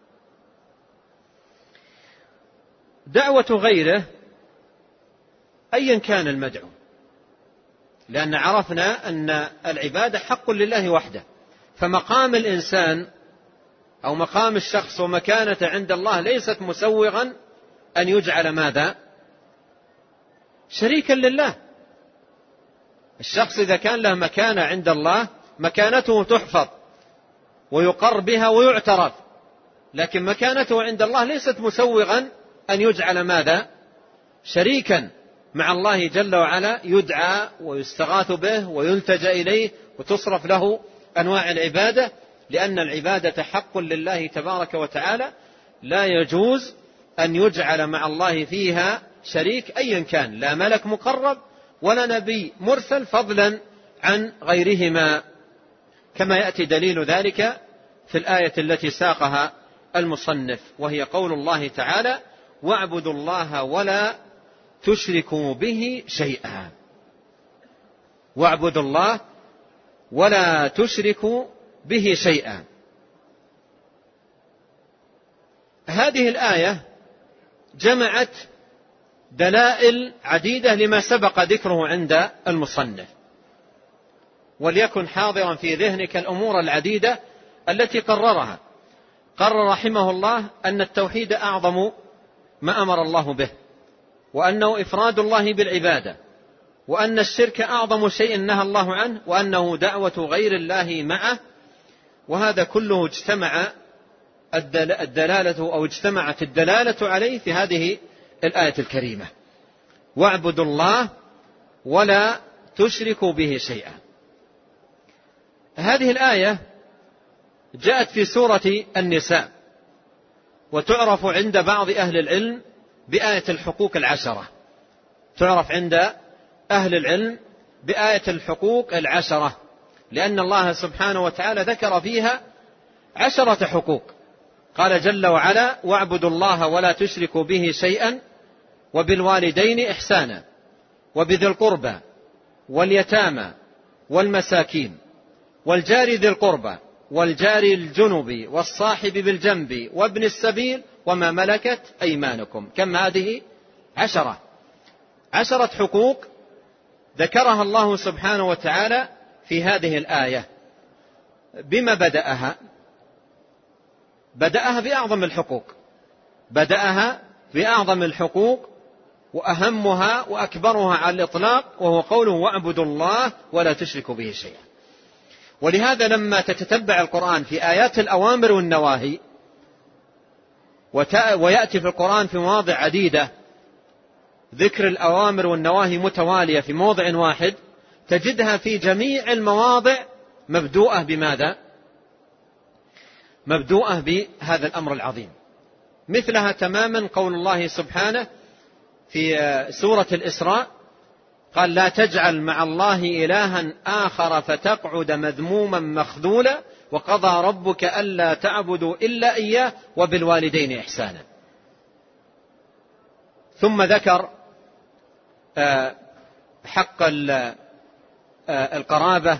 دعوة غيره أيا كان المدعو، لأن عرفنا أن العبادة حق لله وحده، فمقام الإنسان أو مقام الشخص ومكانة عند الله ليست مسوغا أن يجعل ماذا؟ شريكا لله. الشخص إذا كان له مكانة عند الله مكانته تحفظ ويقر بها ويعترف، لكن مكانته عند الله ليست مسوغا أن يجعل ماذا؟ شريكا مع الله جل وعلا، يدعى ويستغاث به ويلتجأ إليه وتصرف له أنواع العبادة، لأن العبادة حق لله تبارك وتعالى، لا يجوز أن يجعل مع الله فيها شريك أيا كان، لا ملك مقرب ولا نبي مرسل، فضلا عن غيرهما، كما يأتي دليل ذلك في الآية التي ساقها المصنف، وهي قول الله تعالى: واعبدوا الله ولا تشركوا به شيئا. واعبدوا الله ولا تشركوا به شيئا. هذه الآية جمعت دلائل عديدة لما سبق ذكره عند المصنف، وليكن حاضرا في ذهنك الأمور العديدة التي قررها. قرر رحمه الله أن التوحيد أعظم ما أمر الله به، وأنه إفراد الله بالعبادة، وأن الشرك أعظم شيء نهى الله عنه، وأنه دعوة غير الله معه. وهذا كله اجتمعت الدلالة عليه في هذه الآية الكريمة: واعبدوا الله ولا تشركوا به شيئا. هذه الآية جاءت في سورة النساء، وتعرف عند بعض أهل العلم بآية الحقوق العشرة. تعرف عند أهل العلم بآية الحقوق العشرة، لأن الله سبحانه وتعالى ذكر فيها 10 حقوق. قال جل وعلا: واعبدوا الله ولا تشركوا به شيئا وبالوالدين إحسانا وبذي القربى واليتامى والمساكين والجار ذي القربى والجار الجنب والصاحب بالجنب وابن السبيل وما ملكت أيمانكم. كم هذه؟ 10 حقوق ذكرها الله سبحانه وتعالى في هذه الآية. بما بدأها بأعظم الحقوق، بدأها بأعظم الحقوق وأهمها وأكبرها على الإطلاق، وهو قوله: واعبدوا الله ولا تشركوا به شيئا. ولهذا لما تتتبع القرآن في آيات الأوامر والنواهي، ويأتي في القرآن في مواضع عديدة ذكر الأوامر والنواهي متوالية في موضع واحد، تجدها في جميع المواضع مبدوءة بماذا؟ مبدوءة بهذا الأمر العظيم. مثلها تماما قول الله سبحانه في سورة الإسراء، قال: لا تجعل مع الله إلها آخر فتقعد مذموما مخذولا وقضى ربك ألا تعبدوا إلا إياه وبالوالدين إحسانا. ثم ذكر حق القرابة،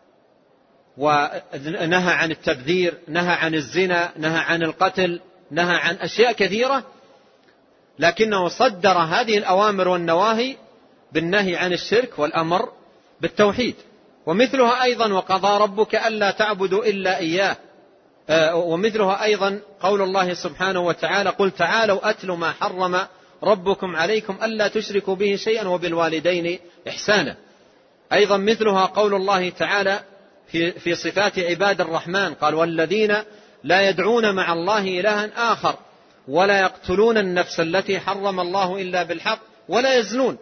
ونهى عن التبذير، نهى عن الزنا، نهى عن القتل، نهى عن أشياء كثيرة، لكنه صدر هذه الأوامر والنواهي بالنهي عن الشرك والأمر بالتوحيد. ومثلها أيضا: وقضى ربك ألا تعبدوا إلا إياه. ومثلها أيضا قول الله سبحانه وتعالى: قل تعالوا أتل ما حرم ربكم عليكم ألا تشركوا به شيئا وبالوالدين إحسانا. أيضا مثلها قول الله تعالى في صفات عباد الرحمن، قال: والذين لا يدعون مع الله إلها آخر ولا يقتلون النفس التي حرم الله إلا بالحق ولا يزنون.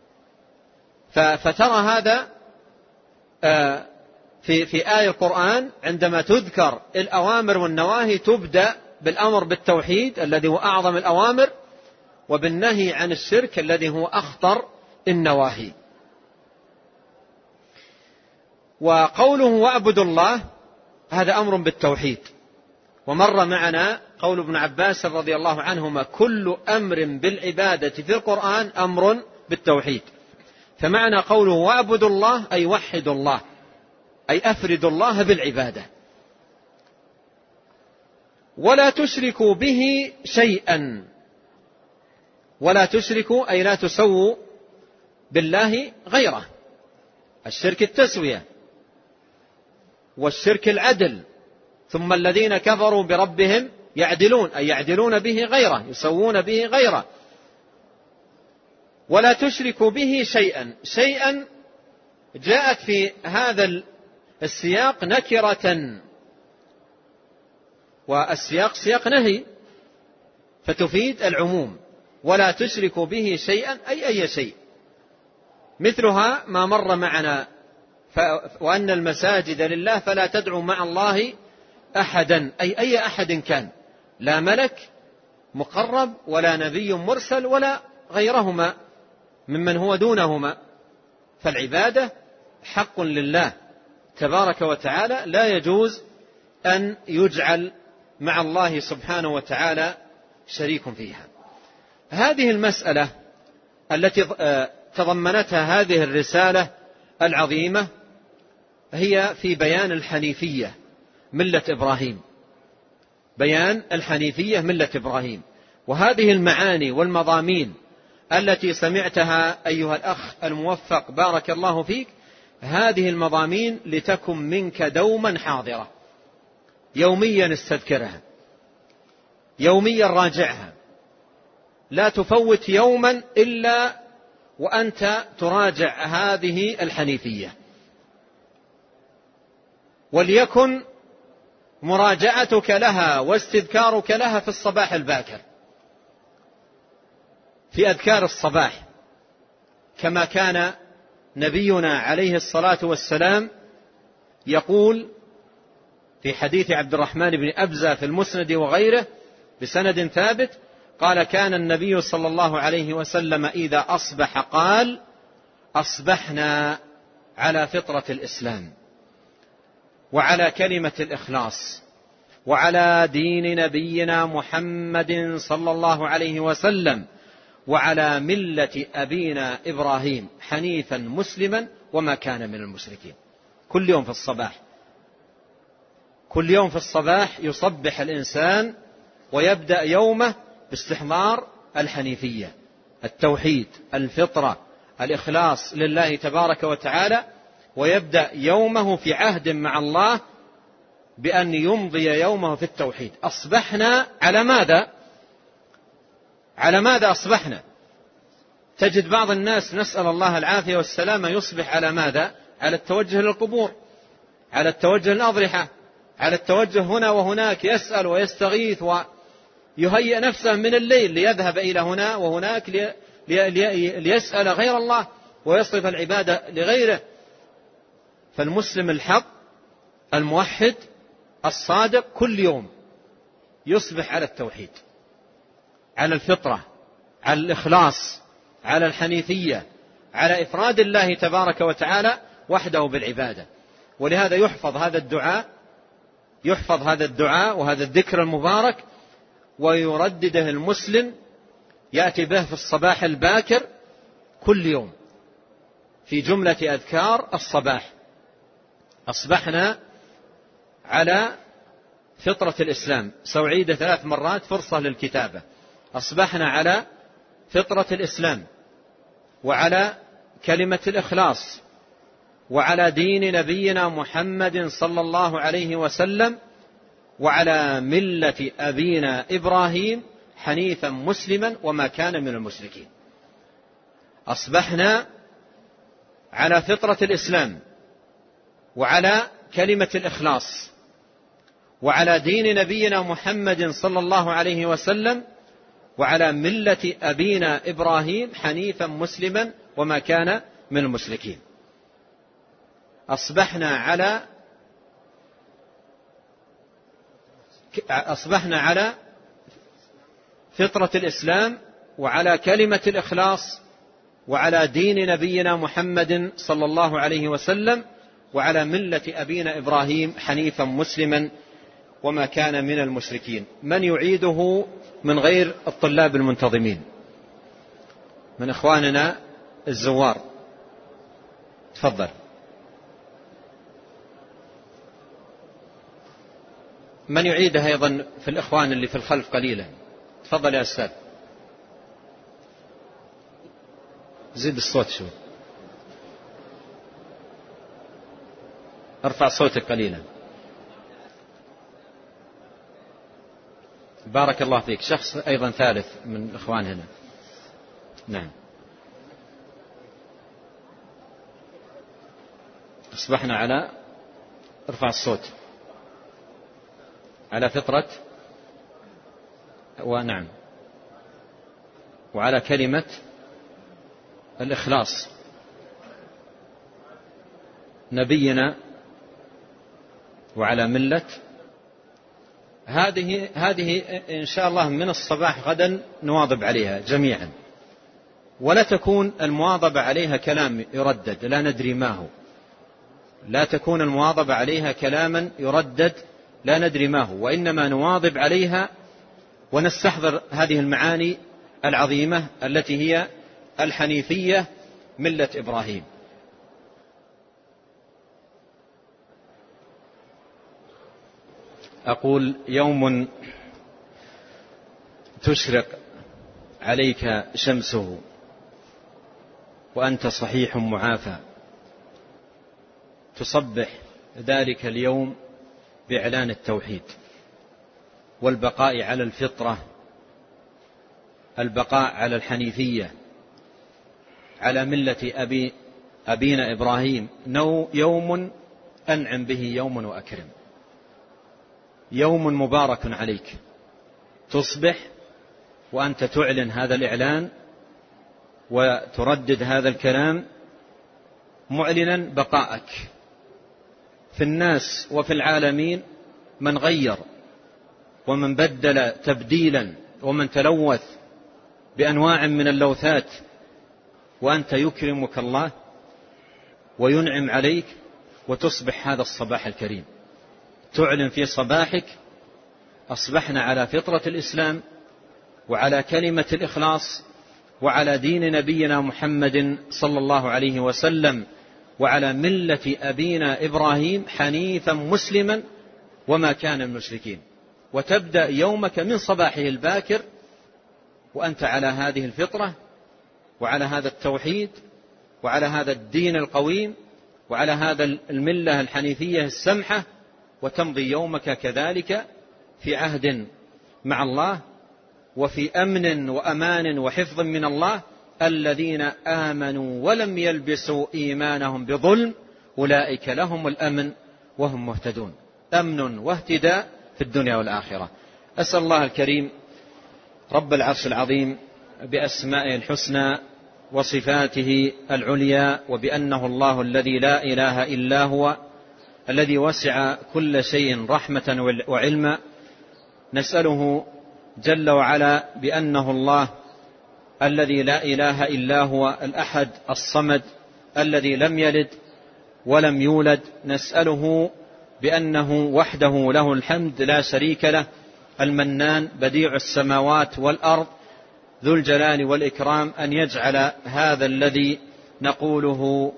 فترى هذا في آية القرآن عندما تذكر الأوامر والنواهي تبدأ بالأمر بالتوحيد الذي هو أعظم الأوامر، وبالنهي عن الشرك الذي هو أخطر النواهي. وقوله: واعبدوا الله، هذا أمر بالتوحيد. ومر معنا قول ابن عباس رضي الله عنهما: كل أمر بالعبادة في القرآن أمر بالتوحيد. فمعنى قوله: واعبدوا الله أي وحدوا الله، أي أفردوا الله بالعبادة. ولا تشركوا به شيئا، ولا تشركوا أي لا تسووا بالله غيره. الشرك التسوية، والشرك العدل. ثم الذين كفروا بربهم يعدلون، أي يعدلون به غيره، يسوون به غيره. ولا تشركوا به شيئا. شيئا جاءت في هذا السياق نكرة، والسياق سياق نهي فتفيد العموم. ولا تشركوا به شيئا أي شيء. مثلها ما مر معنا: وأن المساجد لله فلا تدعوا مع الله أحدا، أي أحد كان، لا ملك مقرب ولا نبي مرسل ولا غيرهما ممن هو دونهما. فالعبادة حق لله تبارك وتعالى، لا يجوز أن يجعل مع الله سبحانه وتعالى شريك فيها. هذه المسألة التي تضمنتها هذه الرسالة العظيمة هي في بيان الحنيفية ملة إبراهيم، بيان الحنيفية ملة إبراهيم. وهذه المعاني والمضامين التي سمعتها أيها الأخ الموفق بارك الله فيك، هذه المضامين لتكن منك دوما حاضرة، يوميا استذكرها، يوميا راجعها، لا تفوت يوما إلا وأنت تراجع هذه الحنيفية. وليكن مراجعتك لها واستذكارك لها في الصباح الباكر، في أذكار الصباح، كما كان نبينا عليه الصلاة والسلام يقول: في حديث عبد الرحمن بن أبزة في المسند وغيره بسند ثابت قال: كان النبي صلى الله عليه وسلم إذا أصبح قال: أصبحنا على فطرة الإسلام وعلى كلمة الإخلاص وعلى دين نبينا محمد صلى الله عليه وسلم وعلى ملة أبينا إبراهيم حنيفا مسلما وما كان من المشركين. كل يوم في الصباح يصبح الإنسان ويبدأ يومه باستحضار الحنيفية، التوحيد، الفطرة، الإخلاص لله تبارك وتعالى، ويبدأ يومه في عهد مع الله بأن يمضي يومه في التوحيد. أصبحنا على ماذا؟ على ماذا أصبحنا؟ تجد بعض الناس، نسأل الله العافية والسلامة، يصبح على ماذا؟ على التوجه للقبور، على التوجه للأضرحة، على التوجه هنا وهناك، يسأل ويستغيث ويهيئ نفسه من الليل ليذهب إلى هنا وهناك ليسأل غير الله ويصرف العبادة لغيره. فالمسلم الحق الموحد الصادق كل يوم يصبح على التوحيد، على الفطرة، على الإخلاص، على الحنيفية، على إفراد الله تبارك وتعالى وحده بالعبادة. ولهذا يحفظ هذا الدعاء وهذا الذكر المبارك، ويردده المسلم، يأتي به في الصباح الباكر كل يوم في جملة أذكار الصباح: أصبحنا على فطرة الإسلام. سأعيد 3 مرات فرصة للكتابة: أصبحنا على فطرة الإسلام وعلى كلمة الإخلاص وعلى دين نبينا محمد صلى الله عليه وسلم وعلى ملة أبينا إبراهيم حنيفا مسلما وما كان من المشركين. أصبحنا على فطرة الإسلام وعلى كلمة الإخلاص وعلى دين نبينا محمد صلى الله عليه وسلم وعلى ملة أبينا إبراهيم حنيفا مسلما وما كان من المشركين. أصبحنا على فطرة الإسلام وعلى كلمة الإخلاص وعلى دين نبينا محمد صلى الله عليه وسلم وعلى ملة أبينا إبراهيم حنيفا مسلما وما كان من المشركين. من يعيده من غير الطلاب المنتظمين من إخواننا الزوار؟ تفضل. من يعيدها أيضا في الإخوان اللي في الخلف قليلا؟ تفضل يا أستاذ. زيد الصوت شوي، ارفع صوتك قليلا. بارك الله فيك. شخص أيضا ثالث من الإخوان هنا. نعم. أصبحنا على، ارفع الصوت، على فطرة، ونعم، وعلى كلمة الإخلاص نبينا وعلى ملة. هذه إن شاء الله من الصباح غدا نواظب عليها جميعا، ولا تكون المواظبة عليها كلام يردد لا ندري ما هو، لا تكون المواظبة عليها كلاما يردد لا ندري ما هو، وإنما نواظب عليها ونستحضر هذه المعاني العظيمة التي هي الحنيفية ملة إبراهيم. أقول: يوم تشرق عليك شمسه وأنت صحيح معافى، تصبح ذلك اليوم بإعلان التوحيد والبقاء على الفطرة، البقاء على الحنيفية، على ملة أبينا إبراهيم. يوم أنعم به يوم وأكرم، يوم مبارك عليك، تصبح وأنت تعلن هذا الإعلان وتردد هذا الكلام معلنا بقاءك في الناس وفي العالمين من غير ومن بدل تبديلا ومن تلوث بأنواع من اللوثات، وأنت يكرمك الله وينعم عليك وتصبح هذا الصباح الكريم، تعلن في صباحك: أصبحنا على فطرة الإسلام وعلى كلمة الإخلاص وعلى دين نبينا محمد صلى الله عليه وسلم وعلى ملة أبينا إبراهيم حنيفا مسلما وما كان من المشركين. وتبدأ يومك من صباحه الباكر وأنت على هذه الفطرة وعلى هذا التوحيد وعلى هذا الدين القويم وعلى هذا الملة الحنيفية السمحة، وتمضي يومك كذلك في عهد مع الله وفي أمن وأمان وحفظ من الله. الذين آمنوا ولم يلبسوا إيمانهم بظلم أولئك لهم الأمن وهم مهتدون. أمن واهتداء في الدنيا والآخرة. أسأل الله الكريم رب العرش العظيم بأسمائه الحسنى وصفاته العليا وبأنه الله الذي لا إله إلا هو الذي وسع كل شيء رحمة وعلما، نسأله جل وعلا بأنه الله الذي لا إله إلا هو الأحد الصمد الذي لم يلد ولم يولد، نسأله بأنه وحده له الحمد لا شريك له، المنان بديع السماوات والأرض ذو الجلال والإكرام، أن يجعل هذا الذي نقوله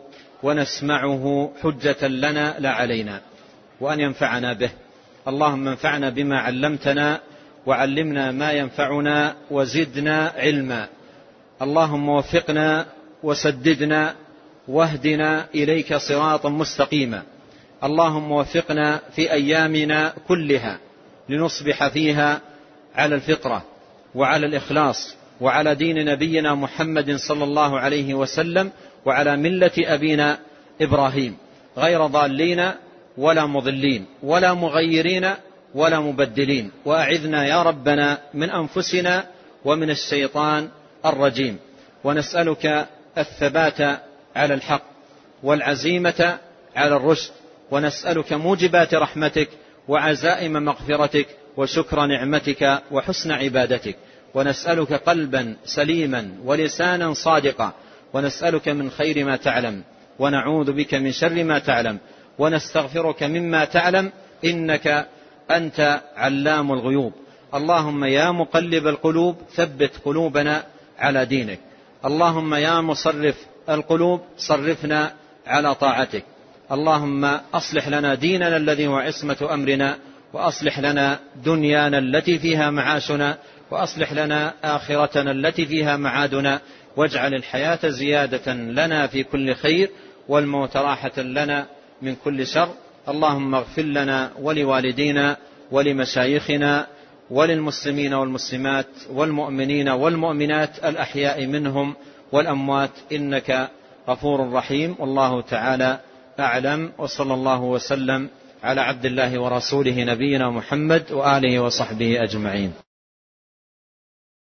ونسمعه حجة لنا لا علينا، وأن ينفعنا به. اللهم انفعنا بما علمتنا وعلمنا ما ينفعنا وزدنا علما. اللهم وفقنا وسددنا واهدنا إليك صراطا مستقيما. اللهم وفقنا في أيامنا كلها لنصبح فيها على الفطرة وعلى الإخلاص وعلى دين نبينا محمد صلى الله عليه وسلم وعلى ملة أبينا إبراهيم، غير ضالين ولا مضلين ولا مغيرين ولا مبدلين. وأعذنا يا ربنا من أنفسنا ومن الشيطان الرجيم. ونسألك الثبات على الحق والعزيمة على الرشد، ونسألك موجبات رحمتك وعزائم مغفرتك وشكر نعمتك وحسن عبادتك، ونسألك قلبا سليما ولسانا صادقا، ونسألك من خير ما تعلم ونعوذ بك من شر ما تعلم، ونستغفرك مما تعلم إنك أنت علام الغيوب. اللهم يا مقلب القلوب ثبت قلوبنا على دينك. اللهم يا مصرف القلوب صرفنا على طاعتك. اللهم أصلح لنا ديننا الذي هو عصمة أمرنا، وأصلح لنا دنيانا التي فيها معاشنا، وأصلح لنا آخرتنا التي فيها معادنا، واجعل الحياة زيادة لنا في كل خير والموت راحة لنا من كل شر. اللهم اغفر لنا ولوالدينا ولمشايخنا وللمسلمين والمسلمات والمؤمنين والمؤمنات الأحياء منهم والأموات، إنك غفور رحيم. والله تعالى أعلم، وصلى الله وسلم على عبد الله ورسوله نبينا محمد وآله وصحبه أجمعين.